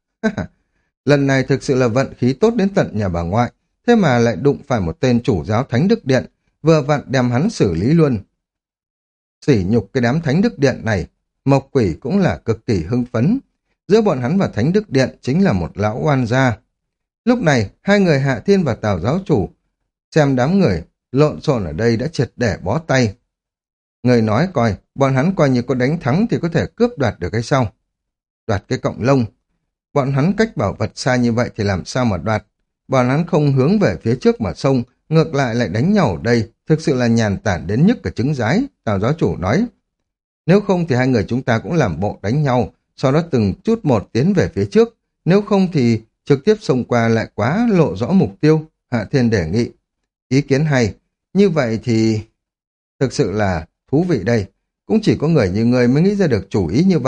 Lần này thực sự là vận khí tốt đến tận nhà bà ngoại. Thế mà lại đụng phải một tên chủ giáo Thánh Đức Điện. Vừa vặn đem hắn xử lý luôn. Sỉ nhục cái đám Thánh Đức Điện này. Mộc Quỷ cũng là cực kỳ hưng phấn. Giữa bọn hắn và Thánh Đức Điện chính là một lão oan gia. Lúc này, hai người Hạ Thiên và Tào giáo chủ xem đám người lộn xộn ở đây đã triệt để bó tay. Người nói coi, bọn hắn coi như có đánh thắng thì có thể cướp đoạt được hay sao? Đoạt cái cọng lông. Bọn hắn cách bảo vật xa như vậy thì làm sao mà đoạt? Bọn hắn không hướng về phía trước mà xông, ngược lại lại đánh nhau ở đây, thực sự là nhàn tản đến nhức cả trứng giái, Tào giáo chủ nói. Nếu không thì hai người chúng ta cũng làm bộ đánh nhau, sau đó từng chút một tiến về phía trước, nếu không thì trực tiếp xông qua lại quá lộ rõ mục tiêu, Hạ Thiên đề nghị. Ý kiến hay, như vậy thì thực sự là thú vị đây, cũng chỉ có người như người mới nghĩ ra được chủ ý như vậy,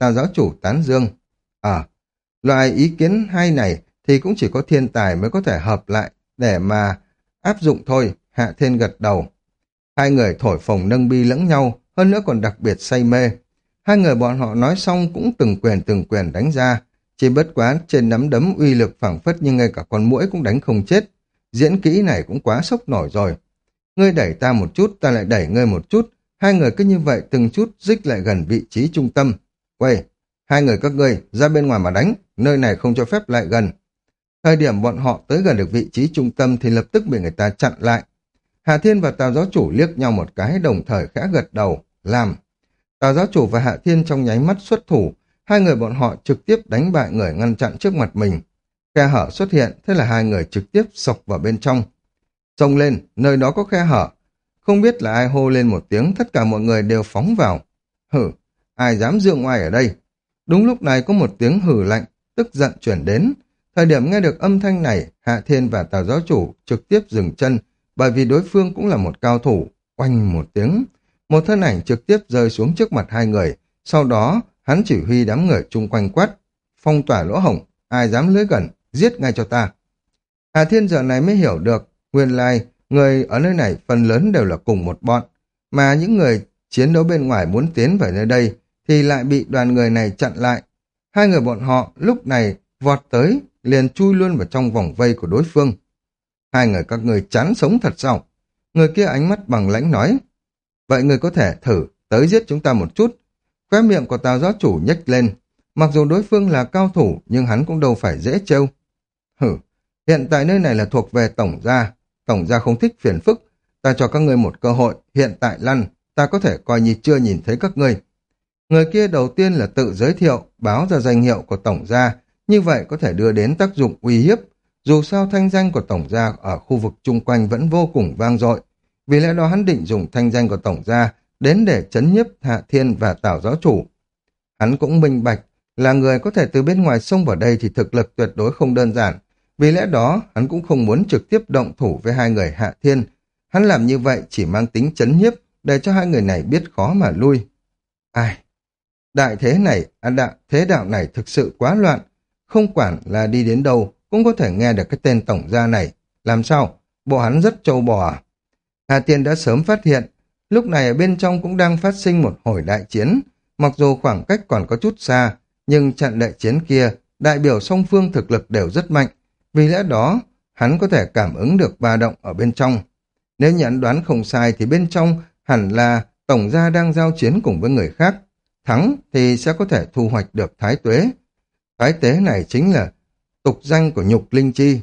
Tào giáo chủ tán dương. Ờ, loại ý kiến hay này thì cũng chỉ có thiên tài mới có thể hợp lại để mà áp dụng thôi, Hạ Thiên gật đầu. Hai người thổi phồng nâng bi lẫn nhau, hơn nữa còn đặc biệt say mê. Hai người bọn họ nói xong cũng từng quyền từng quyền đánh ra, chỉ bất quá trên nắm đấm uy lực phảng phất như ngay cả con muỗi cũng đánh không chết. Diễn kỹ này cũng quá sốc nổi rồi. Ngươi đẩy ta một chút, ta lại đẩy ngươi một chút, hai người cứ như vậy từng chút dích lại gần vị trí trung tâm. Quay, hai người các ngươi ra bên ngoài mà đánh, nơi này không cho phép lại gần. Thời điểm bọn họ tới gần được vị trí trung tâm thì lập tức bị người ta chặn lại. Hạ Thiên và Tào giáo chủ liếc nhau một cái, đồng thời khẽ gật đầu, làm. Tào giáo chủ và Hạ Thiên trong nháy mắt xuất thủ, hai người bọn họ trực tiếp đánh bại người ngăn chặn trước mặt mình. Khe hở xuất hiện, thế là hai người trực tiếp xộc vào bên trong. Xông lên, nơi đó có khe hở. Không biết là ai hô lên một tiếng, tất cả mọi người đều phóng vào. Hử, ai dám dương oai ở đây? Đúng lúc này có một tiếng hử lạnh, tức giận chuyển đến. Thời điểm nghe được âm thanh này, Hạ Thiên và Tào giáo chủ trực tiếp dừng chân, bởi vì đối phương cũng là một cao thủ. Oanh một tiếng, một thân ảnh trực tiếp rơi xuống trước mặt hai người. Sau đó, hắn chỉ huy đám người chung quanh quát. Phong tỏa lỗ hổng, ai dám lưới gần, giết ngay cho ta. Hạ Thiên giờ này mới hiểu được, nguyên lai, người ở nơi này phần lớn đều là cùng một bọn. Mà những người chiến đấu bên ngoài muốn tiến về nơi đây, thì lại bị đoàn người này chặn lại. Hai người bọn họ lúc này vọt tới, liền chui luôn vào trong vòng vây của đối phương. Hai người các người chán sống thật sao? Người kia ánh mắt bằng lãnh nói. Vậy người có thể thử tới giết chúng ta một chút. Khóe miệng của Tào giáo chủ nhếch lên. Mặc dù đối phương là cao thủ, nhưng hắn cũng đâu phải dễ trêu. Hử, hiện tại nơi này là thuộc về tổng gia. Tổng gia không thích phiền phức. Ta cho các ngươi một cơ hội, hiện tại lăn, ta có thể coi như chưa nhìn thấy các ngươi. Người kia đầu tiên là tự giới thiệu, báo ra danh hiệu của tổng gia, như vậy có thể đưa đến tác dụng uy hiếp. Dù sao thanh danh của tổng gia ở khu vực chung quanh vẫn vô cùng vang dội, vì lẽ đó hắn định dùng thanh danh của tổng gia đến để chấn nhiếp Hạ Thiên và Tào giáo chủ. Hắn cũng minh bạch, là người có thể từ bên ngoài xông vào đây thì thực lực tuyệt đối không đơn giản, vì lẽ đó hắn cũng không muốn trực tiếp động thủ với hai người Hạ Thiên. Hắn làm như vậy chỉ mang tính chấn nhiếp để cho hai người này biết khó mà lui. Ai? Đại thế này, à đạo, thế đạo này thực sự quá loạn, không quản là đi đến đâu cũng có thể nghe được cái tên tổng gia này. Làm sao? Bộ hắn rất trâu bò à? Hà Tiên đã sớm phát hiện, lúc này ở bên trong cũng đang phát sinh một hồi đại chiến. Mặc dù khoảng cách còn có chút xa, nhưng trận đại chiến kia, đại biểu song phương thực lực đều rất mạnh. Vì lẽ đó, hắn có thể cảm ứng được ba động ở bên trong. Nếu nhận đoán không sai thì bên trong hẳn là tổng gia đang giao chiến cùng với người khác. Thắng thì sẽ có thể thu hoạch được thái tuế. Thái tuế này chính là tục danh của nhục linh chi.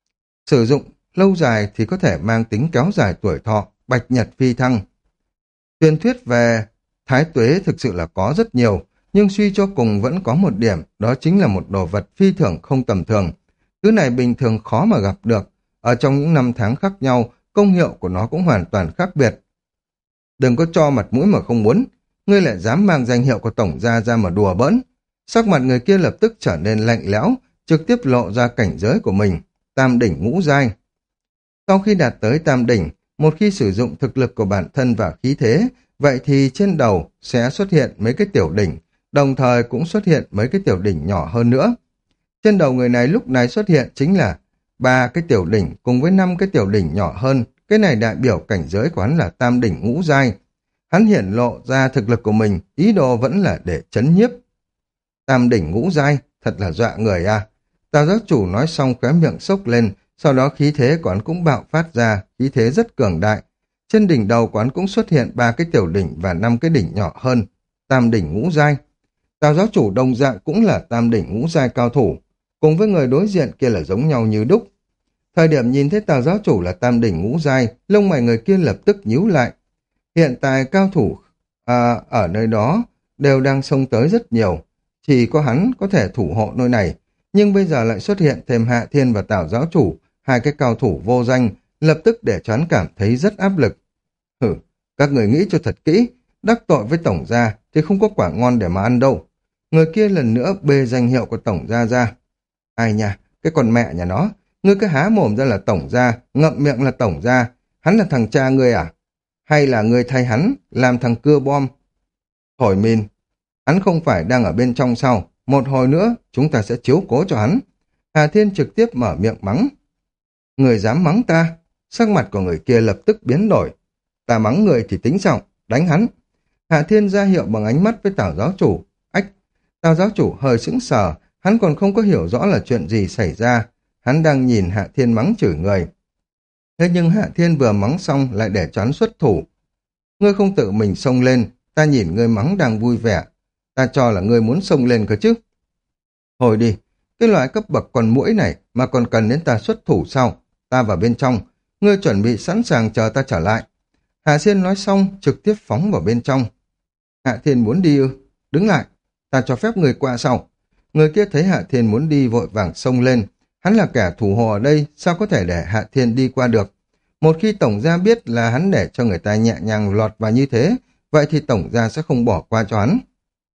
Sử dụng lâu dài thì có thể mang tính kéo dài tuổi thọ, bạch nhật phi thăng. Truyền thuyết về thái tuế thực sự là có rất nhiều, nhưng suy cho cùng vẫn có một điểm, đó chính là một đồ vật phi thường không tầm thường. Thứ này bình thường khó mà gặp được. Ở trong những năm tháng khác nhau, công hiệu của nó cũng hoàn toàn khác biệt. Đừng có cho mặt mũi mà không muốn, ngươi lại dám mang danh hiệu của tổng gia ra mà đùa bỡn. Sắc mặt người kia lập tức trở nên lạnh lẽo, trực tiếp lộ ra cảnh giới của mình, tam đỉnh ngũ giai. Sau khi đạt tới tam đỉnh, một khi sử dụng thực lực của bản thân và khí thế, vậy thì trên đầu sẽ xuất hiện mấy cái tiểu đỉnh, đồng thời cũng xuất hiện mấy cái tiểu đỉnh nhỏ hơn nữa. Trên đầu người này lúc này xuất hiện chính là ba cái tiểu đỉnh cùng với năm cái tiểu đỉnh nhỏ hơn, cái này đại biểu cảnh giới của hắn là tam đỉnh ngũ giai. Hắn hiển lộ ra thực lực của mình, ý đồ vẫn là để chấn nhiếp. Tam đỉnh ngũ giai, thật là dọa người à. Tào giáo chủ nói xong khóe miệng sốc lên, sau đó khí thế của hắn cũng bạo phát ra, khí thế rất cường đại. Trên đỉnh đầu của hắn cũng xuất hiện ba cái tiểu đỉnh và năm cái đỉnh nhỏ hơn, tam đỉnh ngũ giai. Tào giáo chủ đồng dạng cũng là tam đỉnh ngũ giai cao thủ, cùng với người đối diện kia là giống nhau như đúc. Thời điểm nhìn thấy Tào giáo chủ là tam đỉnh ngũ giai, lông mày người kia lập tức nhíu lại. Hiện tại cao thủ à, ở nơi đó đều đang xông tới rất nhiều, chỉ có hắn có thể thủ hộ nơi này, nhưng bây giờ lại xuất hiện thêm Hạ Thiên và Tào giáo chủ, hai cái cao thủ vô danh, lập tức để cho hắn cảm thấy rất áp lực. Hử, các người nghĩ cho thật kỹ, đắc tội với tổng gia thì không có quả ngon để mà ăn đâu. Người kia lần nữa bê danh hiệu của tổng gia ra. Ai nha, cái con mẹ nhà nó, ngươi cứ há mồm ra là tổng gia, ngậm miệng là tổng gia, hắn là thằng cha ngươi à? Hay là ngươi thay hắn làm thằng cưa bom? Thổi min. Hắn không phải đang ở bên trong sao? Một hồi nữa, chúng ta sẽ chiếu cố cho hắn. Hà Thiên trực tiếp mở miệng mắng. Người dám mắng ta? Sắc mặt của người kia lập tức biến đổi. Ta mắng người thì tính sao? Đánh hắn. Hạ Thiên ra hiệu bằng ánh mắt với Tào giáo chủ. Ách! Tào giáo chủ hơi sững sờ, hắn còn không có hiểu rõ là chuyện gì xảy ra. Hắn đang nhìn Hạ Thiên mắng chửi người. Thế nhưng Hạ Thiên vừa mắng xong lại để cho hắn xuất thủ. Ngươi không tự mình xông lên, ta nhìn ngươi mắng đang vui vẻ. Ta cho là ngươi muốn xông lên cơ chứ. Hồi đi, cái loại cấp bậc con muỗi này mà còn cần đến ta xuất thủ sao? Ta vào bên trong, ngươi chuẩn bị sẵn sàng chờ ta trở lại. Hạ Thiên nói xong trực tiếp phóng vào bên trong. Hạ Thiên muốn đi ư? Đứng lại, ta cho phép người qua sau. Người kia thấy Hạ Thiên muốn đi vội vàng xông lên. Hắn là kẻ thủ hộ ở đây, sao có thể để Hạ Thiên đi qua được? Một khi tổng gia biết là hắn để cho người ta nhẹ nhàng lọt vào như thế, vậy thì tổng gia sẽ không bỏ qua cho hắn.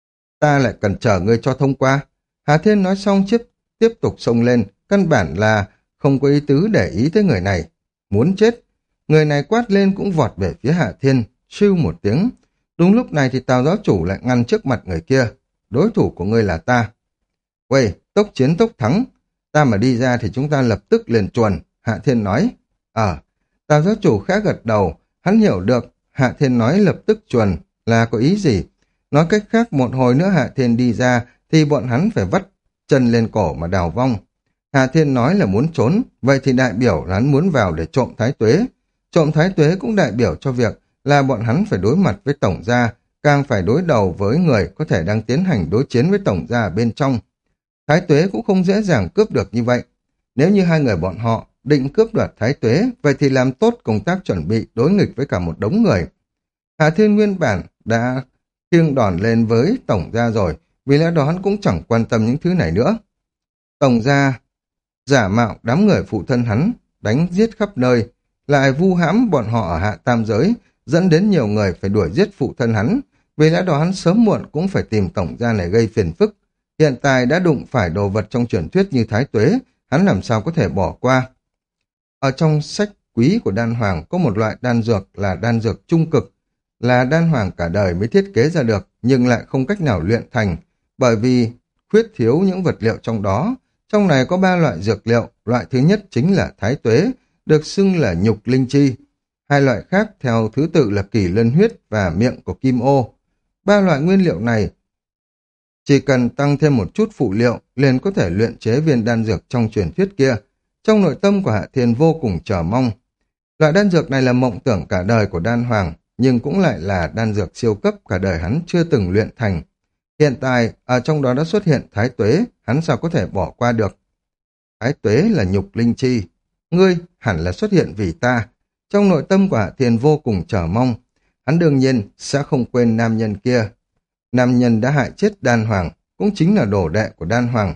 Ta lại cần chờ ngươi cho thông qua. Hạ Thiên nói xong tiếp, tiếp tục xông lên, căn bản là không có ý tứ để ý tới người này. Muốn chết. Người này quát lên cũng vọt về phía Hạ Thiên, siêu một tiếng. Đúng lúc này thì Tào giáo chủ lại ngăn trước mặt người kia. Đối thủ của ngươi là ta. Uầy, tốc chiến tốc thắng. Ta mà đi ra thì chúng ta lập tức liền chuồn. Hạ Thiên nói. Ờ, Tào giáo chủ khá gật đầu. Hắn hiểu được. Hạ Thiên nói lập tức chuồn là có ý gì. Nói cách khác một hồi nữa Hạ Thiên đi ra thì bọn hắn phải vắt chân lên cổ mà đào vong. Hạ Thiên nói là muốn trốn. Vậy thì đại biểu là hắn muốn vào để trộm thái tuế. Trộm thái tuế cũng đại biểu cho việc là bọn hắn phải đối mặt với tổng gia, càng phải đối đầu với người có thể đang tiến hành đối chiến với tổng gia ở bên trong. Thái tuế cũng không dễ dàng cướp được như vậy. Nếu như hai người bọn họ định cướp đoạt thái tuế, vậy thì làm tốt công tác chuẩn bị đối nghịch với cả một đống người. Hạ Thiên nguyên bản đã khiêng đòn lên với tổng gia rồi, vì lẽ đó hắn cũng chẳng quan tâm những thứ này nữa. Tổng gia giả mạo đám người phụ thân hắn, đánh giết khắp nơi, lại vu hãm bọn họ ở hạ tam giới, dẫn đến nhiều người phải đuổi giết phụ thân hắn, vì lẽ đó hắn sớm muộn cũng phải tìm tổng gia này gây phiền phức. Hiện tại đã đụng phải đồ vật trong truyền thuyết như thái tuế, hắn làm sao có thể bỏ qua. Ở trong sách quý của đan hoàng có một loại đan dược là đan dược trung cực, là đan hoàng cả đời mới thiết kế ra được, nhưng lại không cách nào luyện thành, bởi vì khuyết thiếu những vật liệu trong đó. Trong này có ba loại dược liệu, loại thứ nhất chính là thái tuế, được xưng là nhục linh chi. Hai loại khác theo thứ tự là kỷ lân huyết và miệng của kim ô. Ba loại nguyên liệu này chỉ cần tăng thêm một chút phụ liệu liền có thể luyện chế viên đan dược trong truyền thuyết kia. Trong nội tâm của Hạ Thiên vô cùng chờ mong. Loại đan dược này là mộng tưởng cả đời của đan hoàng, nhưng cũng lại là đan dược siêu cấp cả đời hắn chưa từng luyện thành. Hiện tại, ở trong đó đã xuất hiện thái tuế, hắn sao có thể bỏ qua được. Thái tuế là nhục linh chi. Ngươi hẳn là xuất hiện vì ta. Trong nội tâm của Hạ Thiên vô cùng chờ mong. Hắn đương nhiên sẽ không quên nam nhân kia. Nam nhân đã hại chết đan hoàng, cũng chính là đồ đệ của đan hoàng.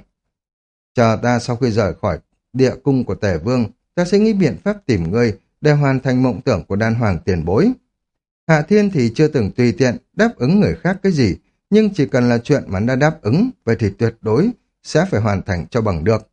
Chờ ta sau khi rời khỏi địa cung của Tề Vương, ta sẽ nghĩ biện pháp tìm ngươi để hoàn thành mộng tưởng của đan hoàng tiền bối. Hạ Thiên thì chưa từng tùy tiện đáp ứng người khác cái gì, nhưng chỉ cần là chuyện mà hắn đã đáp ứng, vậy thì tuyệt đối sẽ phải hoàn thành cho bằng được.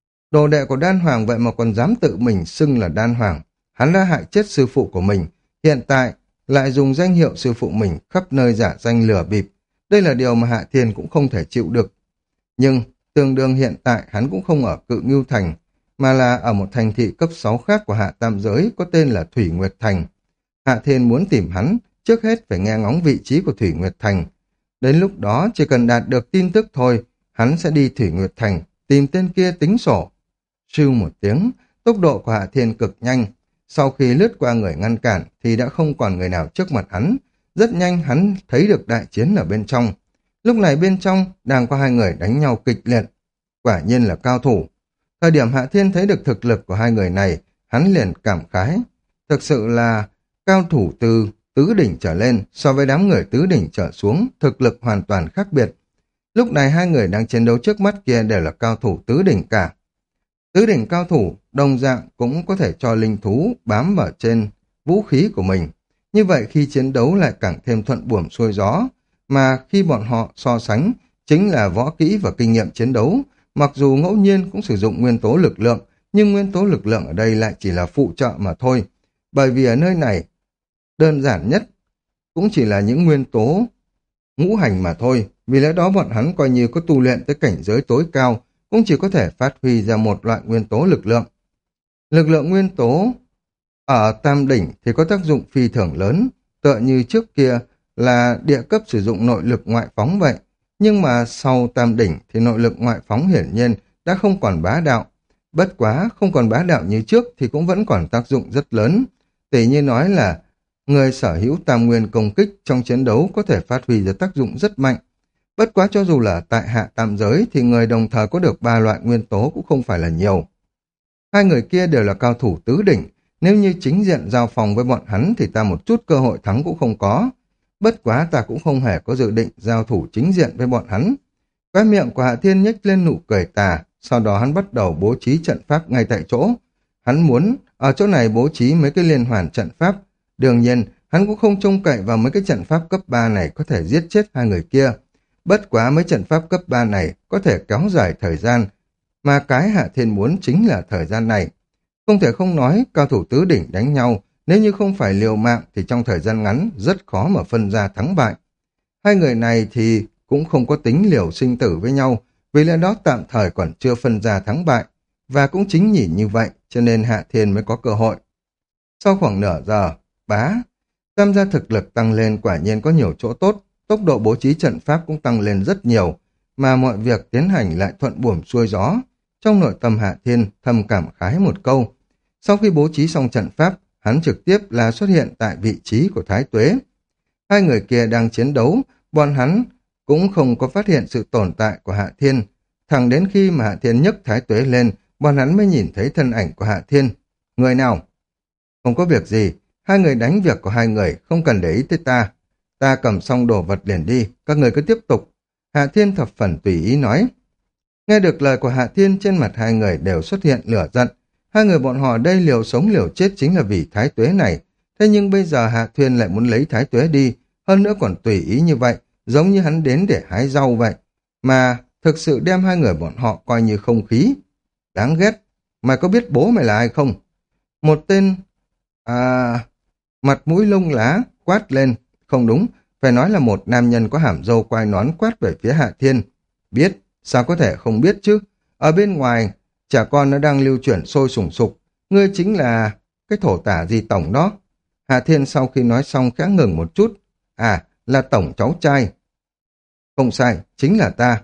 Đồ đệ của đan hoàng vậy mà còn dám tự mình xưng là đan hoàng. Hắn đã hại chết sư phụ của mình, hiện tại lại dùng danh hiệu sư phụ mình khắp nơi giả danh lừa bịp. Đây là điều mà Hạ Thiên cũng không thể chịu được. Nhưng tương đương hiện tại hắn cũng không ở Cự Ngưu Thành, mà là ở một thành thị cấp sáu khác của Hạ Tam Giới có tên là Thủy Nguyệt Thành. Hạ Thiên muốn tìm hắn, trước hết phải nghe ngóng vị trí của Thủy Nguyệt Thành. Đến lúc đó chỉ cần đạt được tin tức thôi, hắn sẽ đi Thủy Nguyệt Thành, tìm tên kia tính sổ. Sưu một tiếng, tốc độ của Hạ Thiên cực nhanh. Sau khi lướt qua người ngăn cản thì đã không còn người nào trước mặt hắn. Rất nhanh hắn thấy được đại chiến ở bên trong. Lúc này bên trong đang có hai người đánh nhau kịch liệt. Quả nhiên là cao thủ. Thời điểm Hạ Thiên thấy được thực lực của hai người này, hắn liền cảm khái. Thực sự là cao thủ từ tứ đỉnh trở lên so với đám người tứ đỉnh trở xuống, thực lực hoàn toàn khác biệt. Lúc này hai người đang chiến đấu trước mắt kia đều là cao thủ tứ đỉnh cả. Tứ đỉnh cao thủ đồng dạng cũng có thể cho linh thú bám vào trên vũ khí của mình. Như vậy khi chiến đấu lại càng thêm thuận buồm xuôi gió, mà khi bọn họ so sánh chính là võ kỹ và kinh nghiệm chiến đấu. Mặc dù ngẫu nhiên cũng sử dụng nguyên tố lực lượng, nhưng nguyên tố lực lượng ở đây lại chỉ là phụ trợ mà thôi. Bởi vì ở nơi này, đơn giản nhất cũng chỉ là những nguyên tố ngũ hành mà thôi, vì lẽ đó bọn hắn coi như có tu luyện tới cảnh giới tối cao, cũng chỉ có thể phát huy ra một loại nguyên tố lực lượng. Lực lượng nguyên tố ở tam đỉnh thì có tác dụng phi thường lớn, tựa như trước kia là địa cấp sử dụng nội lực ngoại phóng vậy. Nhưng mà sau tam đỉnh thì nội lực ngoại phóng hiển nhiên đã không còn bá đạo. Bất quá không còn bá đạo như trước thì cũng vẫn còn tác dụng rất lớn. Tỉ như nói là người sở hữu tam nguyên công kích trong chiến đấu có thể phát huy ra tác dụng rất mạnh. Bất quá cho dù là tại hạ tam giới thì người đồng thời có được ba loại nguyên tố cũng không phải là nhiều. Hai người kia đều là cao thủ tứ đỉnh, nếu như chính diện giao phòng với bọn hắn thì ta một chút cơ hội thắng cũng không có. Bất quá ta cũng không hề có dự định giao thủ chính diện với bọn hắn. Cái miệng của Hạ Thiên nhếch lên nụ cười tà, sau đó hắn bắt đầu bố trí trận pháp ngay tại chỗ. Hắn muốn ở chỗ này bố trí mấy cái liên hoàn trận pháp. Đương nhiên, hắn cũng không trông cậy vào mấy cái trận pháp cấp ba này có thể giết chết hai người kia. Bất quá mấy trận pháp cấp ba này có thể kéo dài thời gian, mà cái Hạ Thiên muốn chính là thời gian này. Không thể không nói, cao thủ tứ đỉnh đánh nhau, nếu như không phải liều mạng thì trong thời gian ngắn rất khó mà phân ra thắng bại. Hai người này thì cũng không có tính liều sinh tử với nhau, vì lẽ đó tạm thời còn chưa phân ra thắng bại, và cũng chính nhìn như vậy cho nên Hạ Thiên mới có cơ hội. Sau khoảng nửa giờ, bá, tam gia thực lực tăng lên quả nhiên có nhiều chỗ tốt, tốc độ bố trí trận pháp cũng tăng lên rất nhiều, mà mọi việc tiến hành lại thuận buồm xuôi gió. Trong nội tâm Hạ Thiên thầm cảm khái một câu. Sau khi bố trí xong trận pháp, hắn trực tiếp là xuất hiện tại vị trí của Thái Tuế. Hai người kia đang chiến đấu, bọn hắn cũng không có phát hiện sự tồn tại của Hạ Thiên. Thẳng đến khi mà Hạ Thiên nhấc Thái Tuế lên, bọn hắn mới nhìn thấy thân ảnh của Hạ Thiên. Người nào? Không có việc gì, hai người đánh việc của hai người, không cần để ý tới ta. Ta cầm xong đồ vật liền đi, các người cứ tiếp tục. Hạ Thiên thập phần tùy ý nói. Nghe được lời của Hạ Thiên, trên mặt hai người đều xuất hiện lửa giận. Hai người bọn họ đây liều sống liều chết chính là vì Thái Tuế này. Thế nhưng bây giờ Hạ Thiên lại muốn lấy Thái Tuế đi, hơn nữa còn tùy ý như vậy, giống như hắn đến để hái rau vậy. Mà thực sự đem hai người bọn họ coi như không khí. Đáng ghét, mày có biết bố mày là ai không? Một tên... À... Mặt mũi lông lá, quát lên. Không đúng, phải nói là một nam nhân có hàm râu quai nón quát về phía Hạ Thiên. Biết, sao có thể không biết chứ? Ở bên ngoài, chả con nó đang lưu chuyển sôi sùng sục. Ngươi chính là cái thổ tả gì tổng đó. Hạ Thiên sau khi nói xong khẽ ngừng một chút. À, là tổng cháu trai. Không sai, chính là ta.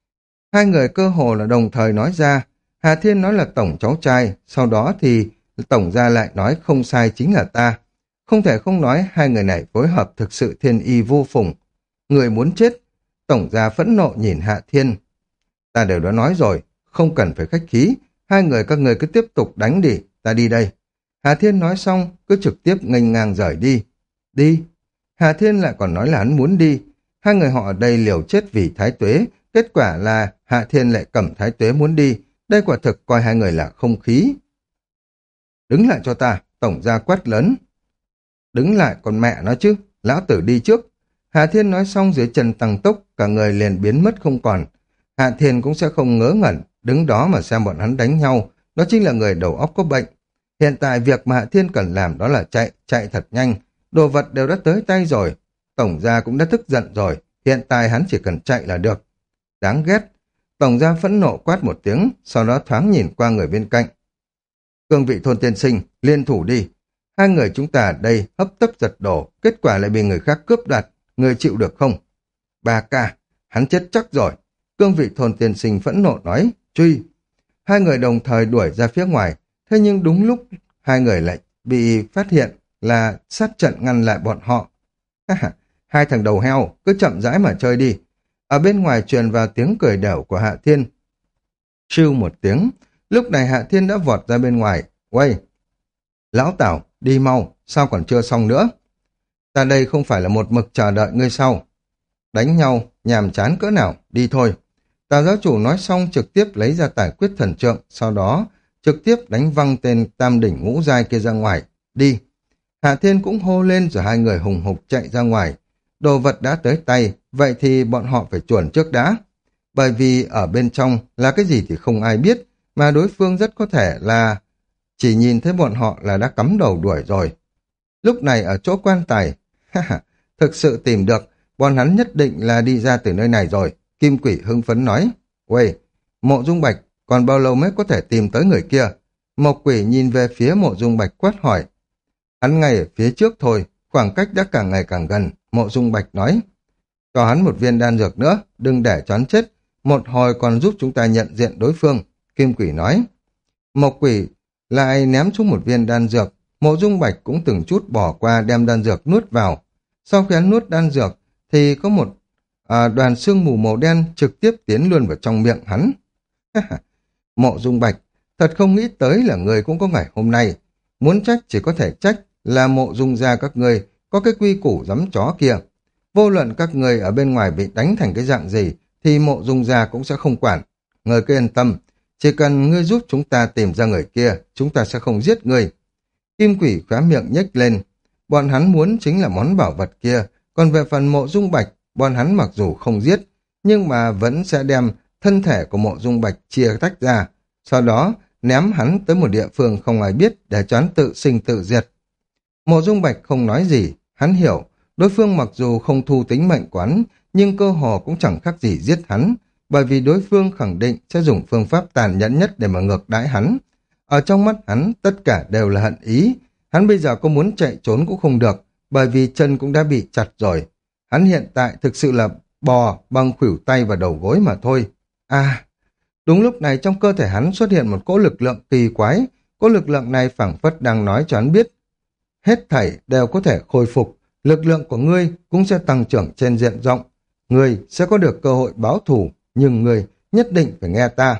Hai người cơ hồ là đồng thời nói ra. Hạ Thiên nói là tổng cháu trai, sau đó thì tổng gia lại nói không sai chính là ta. Không thể không nói hai người này phối hợp thực sự thiên y vô phùng. Người muốn chết. Tổng gia phẫn nộ nhìn Hạ Thiên. Ta đều đã nói rồi, không cần phải khách khí. Hai người các người cứ tiếp tục đánh đi, ta đi đây. Hạ Thiên nói xong, cứ trực tiếp nghênh ngang rời đi. Đi. Hạ Thiên lại còn nói là hắn muốn đi. Hai người họ ở đây liều chết vì Thái Tuế. Kết quả là Hạ Thiên lại cầm Thái Tuế muốn đi. Đây quả thực coi hai người là không khí. Đứng lại cho ta, tổng gia quát lớn. Đứng lại còn mẹ nó chứ, lão tử đi trước. Hạ Thiên nói xong dưới chân tăng tốc, cả người liền biến mất không còn. Hạ Thiên cũng sẽ không ngớ ngẩn, đứng đó mà xem bọn hắn đánh nhau. Đó chính là người đầu óc có bệnh. Hiện tại việc mà Hạ Thiên cần làm đó là chạy, chạy thật nhanh. Đồ vật đều đã tới tay rồi. Tổng gia cũng đã tức giận rồi. Hiện tại hắn chỉ cần chạy là được. Đáng ghét. Tổng gia phẫn nộ quát một tiếng, sau đó thoáng nhìn qua người bên cạnh. Cương vị thôn tiên sinh, liên thủ đi. Hai người chúng ta ở đây hấp tấp giật đổ, kết quả lại bị người khác cướp đoạt. Người chịu được không? Ba ca, hắn chết chắc rồi. Cương vị thôn tiên sinh phẫn nộ nói, truy. Hai người đồng thời đuổi ra phía ngoài, thế nhưng đúng lúc hai người lại bị phát hiện là sát trận ngăn lại bọn họ. Hai thằng đầu heo, cứ chậm rãi mà chơi đi. Ở bên ngoài truyền vào tiếng cười đểu của Hạ Thiên. Sưu một tiếng, lúc này Hạ Thiên đã vọt ra bên ngoài. Quay! Lão Tảo, đi mau, sao còn chưa xong nữa? Ta đây không phải là một mực chờ đợi ngươi sau. Đánh nhau, nhàm chán cỡ nào, đi thôi. Tào giáo chủ nói xong trực tiếp lấy ra tài quyết thần trượng, sau đó trực tiếp đánh văng tên tam đỉnh ngũ giai kia ra ngoài. Đi! Hạ Thiên cũng hô lên rồi hai người hùng hục chạy ra ngoài. Đồ vật đã tới tay, vậy thì bọn họ phải chuẩn trước đã. Bởi vì ở bên trong là cái gì thì không ai biết, mà đối phương rất có thể là chỉ nhìn thấy bọn họ là đã cắm đầu đuổi rồi. Lúc này ở chỗ quan tài, thực sự tìm được, bọn hắn nhất định là đi ra từ nơi này rồi. Kim Quỷ hưng phấn nói. Uầy, Mộ Dung Bạch, còn bao lâu mới có thể tìm tới người kia? Mộc Quỷ nhìn về phía Mộ Dung Bạch quát hỏi. Hắn ngay ở phía trước thôi, khoảng cách đã càng ngày càng gần, Mộ Dung Bạch nói. Cho hắn một viên đan dược nữa, đừng để cho hắn chết, một hồi còn giúp chúng ta nhận diện đối phương, Kim Quỷ nói. Mộc Quỷ lại ném xuống một viên đan dược, Mộ Dung Bạch cũng từng chút bỏ qua đem đan dược nuốt vào. Sau khi hắn nuốt đan dược, thì có một à, đoàn sương mù màu đen trực tiếp tiến luôn vào trong miệng hắn. Mộ Dung Bạch, thật không nghĩ tới là người cũng có ngày hôm nay. Muốn trách chỉ có thể trách là Mộ Dung gia các ngươi có cái quy củ giấm chó kia. Vô luận các người ở bên ngoài bị đánh thành cái dạng gì, thì Mộ Dung gia cũng sẽ không quản. Người cứ yên tâm, chỉ cần ngươi giúp chúng ta tìm ra người kia, chúng ta sẽ không giết ngươi. Kim Quỷ khóe miệng nhếch lên. Bọn hắn muốn chính là món bảo vật kia, còn về phần Mộ Dung Bạch, bọn hắn mặc dù không giết, nhưng mà vẫn sẽ đem thân thể của Mộ Dung Bạch chia tách ra, sau đó ném hắn tới một địa phương không ai biết để cho hắn tự sinh tự diệt. Mộ Dung Bạch không nói gì, hắn hiểu, đối phương mặc dù không thu tính mệnh của hắn, nhưng cơ hồ cũng chẳng khác gì giết hắn, bởi vì đối phương khẳng định sẽ dùng phương pháp tàn nhẫn nhất để mà ngược đãi hắn. Ở trong mắt hắn, tất cả đều là hận ý, hắn bây giờ có muốn chạy trốn cũng không được, bởi vì chân cũng đã bị chặt rồi. Hắn hiện tại thực sự là bò bằng khuỷu tay và đầu gối mà thôi. À, đúng lúc này trong cơ thể hắn xuất hiện một cỗ lực lượng kỳ quái, cỗ lực lượng này phảng phất đang nói cho hắn biết. Hết thảy đều có thể khôi phục, lực lượng của ngươi cũng sẽ tăng trưởng trên diện rộng. Ngươi sẽ có được cơ hội báo thù, nhưng ngươi nhất định phải nghe ta.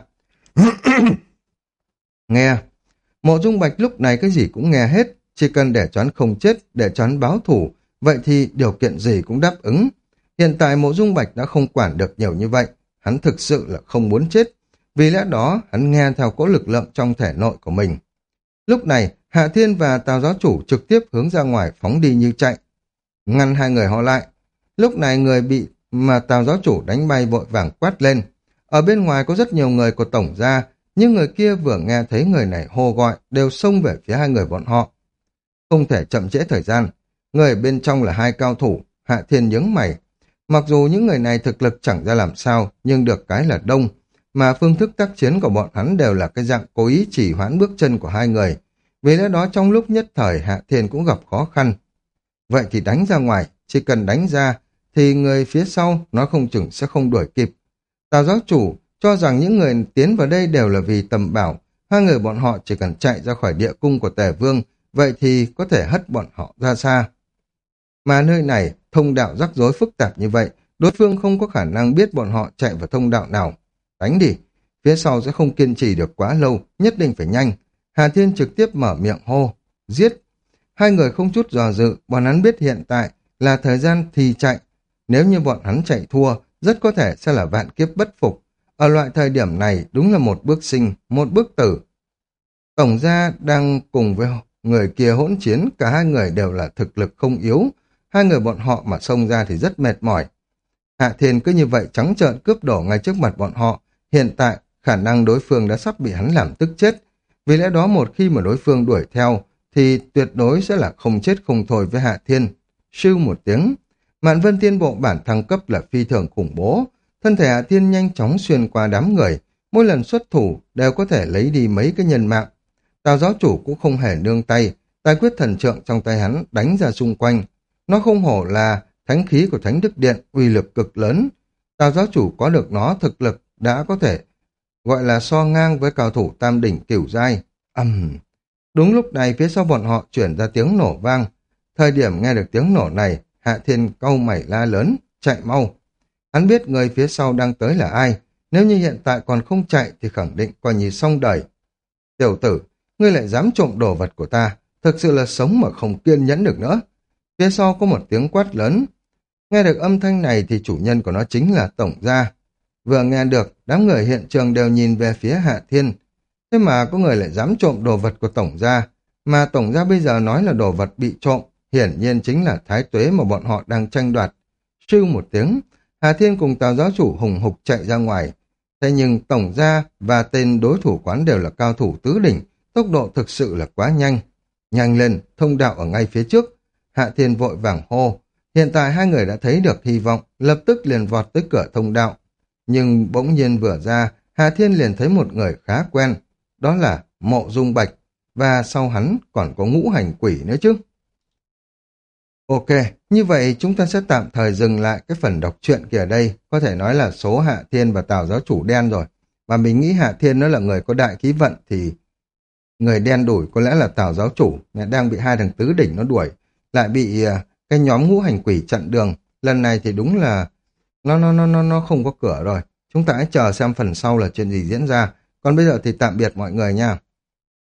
Nghe. Mộ Dung Bạch lúc này cái gì cũng nghe hết, chỉ cần để cho hắn không chết, để cho hắn báo thù, vậy thì điều kiện gì cũng đáp ứng. Hiện tại Mộ Dung Bạch đã không quản được nhiều như vậy, hắn thực sự là không muốn chết. Vì lẽ đó, hắn nghe theo cỗ lực lượng trong thể nội của mình. Lúc này, Hạ Thiên và Tào giáo chủ trực tiếp hướng ra ngoài phóng đi như chạy. Ngăn hai người họ lại. Lúc này người bị mà Tào giáo chủ đánh bay vội vàng quát lên. Ở bên ngoài có rất nhiều người của tổng gia, nhưng người kia vừa nghe thấy người này hô gọi đều xông về phía hai người bọn họ. Không thể chậm trễ thời gian. Người bên trong là hai cao thủ, Hạ Thiên nhướng mày. Mặc dù những người này thực lực chẳng ra làm sao, nhưng được cái là đông, mà phương thức tác chiến của bọn hắn đều là cái dạng cố ý chỉ hoãn bước chân của hai người. Vì lẽ đó trong lúc nhất thời Hạ Thiên cũng gặp khó khăn. Vậy thì đánh ra ngoài, chỉ cần đánh ra, thì người phía sau nó không chừng sẽ không đuổi kịp. Tào giáo chủ cho rằng những người tiến vào đây đều là vì tầm bảo, hai người bọn họ chỉ cần chạy ra khỏi địa cung của Tề Vương, vậy thì có thể hất bọn họ ra xa. Mà nơi này, thông đạo rắc rối phức tạp như vậy, đối phương không có khả năng biết bọn họ chạy vào thông đạo nào. Đánh đi, phía sau sẽ không kiên trì được quá lâu, nhất định phải nhanh. Hà Thiên trực tiếp mở miệng hô, giết. Hai người không chút dò dự, bọn hắn biết hiện tại là thời gian thì chạy. Nếu như bọn hắn chạy thua, rất có thể sẽ là vạn kiếp bất phục. Ở loại thời điểm này đúng là một bước sinh, một bước tử. Tổng gia đang cùng với người kia hỗn chiến, cả hai người đều là thực lực không yếu. Hai người bọn họ mà xông ra thì rất mệt mỏi. Hạ Thiên cứ như vậy trắng trợn cướp đổ ngay trước mặt bọn họ. Hiện tại, khả năng đối phương đã sắp bị hắn làm tức chết. Vì lẽ đó một khi mà đối phương đuổi theo, thì tuyệt đối sẽ là không chết không thôi với Hạ Thiên. Sưu một tiếng, Mạn Vân Tiên Bộ bản thăng cấp là phi thường khủng bố. Thân thể Hạ Thiên nhanh chóng xuyên qua đám người, mỗi lần xuất thủ đều có thể lấy đi mấy cái nhân mạng. Tào giáo chủ cũng không hề nương tay, tài quyết thần trượng trong tay hắn đánh ra xung quanh. Nó không hổ là thánh khí của Thánh Đức Điện, uy lực cực lớn. Tào giáo chủ có được nó thực lực đã có thể gọi là so ngang với cao thủ tam đỉnh cửu giai. Ầm. Uhm. Đúng lúc này phía sau bọn họ chuyển ra tiếng nổ vang. Thời điểm nghe được tiếng nổ này, Hạ Thiên cau mày la lớn, chạy mau. Hắn biết người phía sau đang tới là ai, nếu như hiện tại còn không chạy thì khẳng định coi như xong đời. Tiểu tử, ngươi lại dám trộm đồ vật của ta, thực sự là sống mà không kiên nhẫn được nữa. Phía sau có một tiếng quát lớn. Nghe được âm thanh này thì chủ nhân của nó chính là tổng gia. Vừa nghe được, đám người hiện trường đều nhìn về phía Hạ Thiên. Thế mà có người lại dám trộm đồ vật của tổng gia, mà tổng gia bây giờ nói là đồ vật bị trộm, hiển nhiên chính là thái tuế mà bọn họ đang tranh đoạt. Sưu một tiếng, Hà Thiên cùng Tào giáo chủ hùng hục chạy ra ngoài. Thế nhưng tổng gia và tên đối thủ quán đều là cao thủ tứ đỉnh, tốc độ thực sự là quá nhanh. Nhanh lên, thông đạo ở ngay phía trước. Hạ Thiên vội vàng hô. Hiện tại hai người đã thấy được hy vọng, lập tức liền vọt tới cửa thông đạo. Nhưng bỗng nhiên vừa ra, Hà Thiên liền thấy một người khá quen, đó là Mộ Dung Bạch, và sau hắn còn có Ngũ Hành Quỷ nữa chứ. Ok, như vậy chúng ta sẽ tạm thời dừng lại cái phần đọc truyện kia ở đây, có thể nói là số Hạ Thiên và Tào giáo chủ đen rồi. Mà mình nghĩ Hạ Thiên nó là người có đại khí vận thì người đen đủi có lẽ là Tào giáo chủ, đang bị hai thằng tứ đỉnh nó đuổi, lại bị à, cái nhóm Ngũ Hành Quỷ chặn đường. Lần này thì đúng là nó nó nó nó nó không có cửa rồi. Chúng ta hãy chờ xem phần sau là chuyện gì diễn ra. Còn bây giờ thì tạm biệt mọi người nha.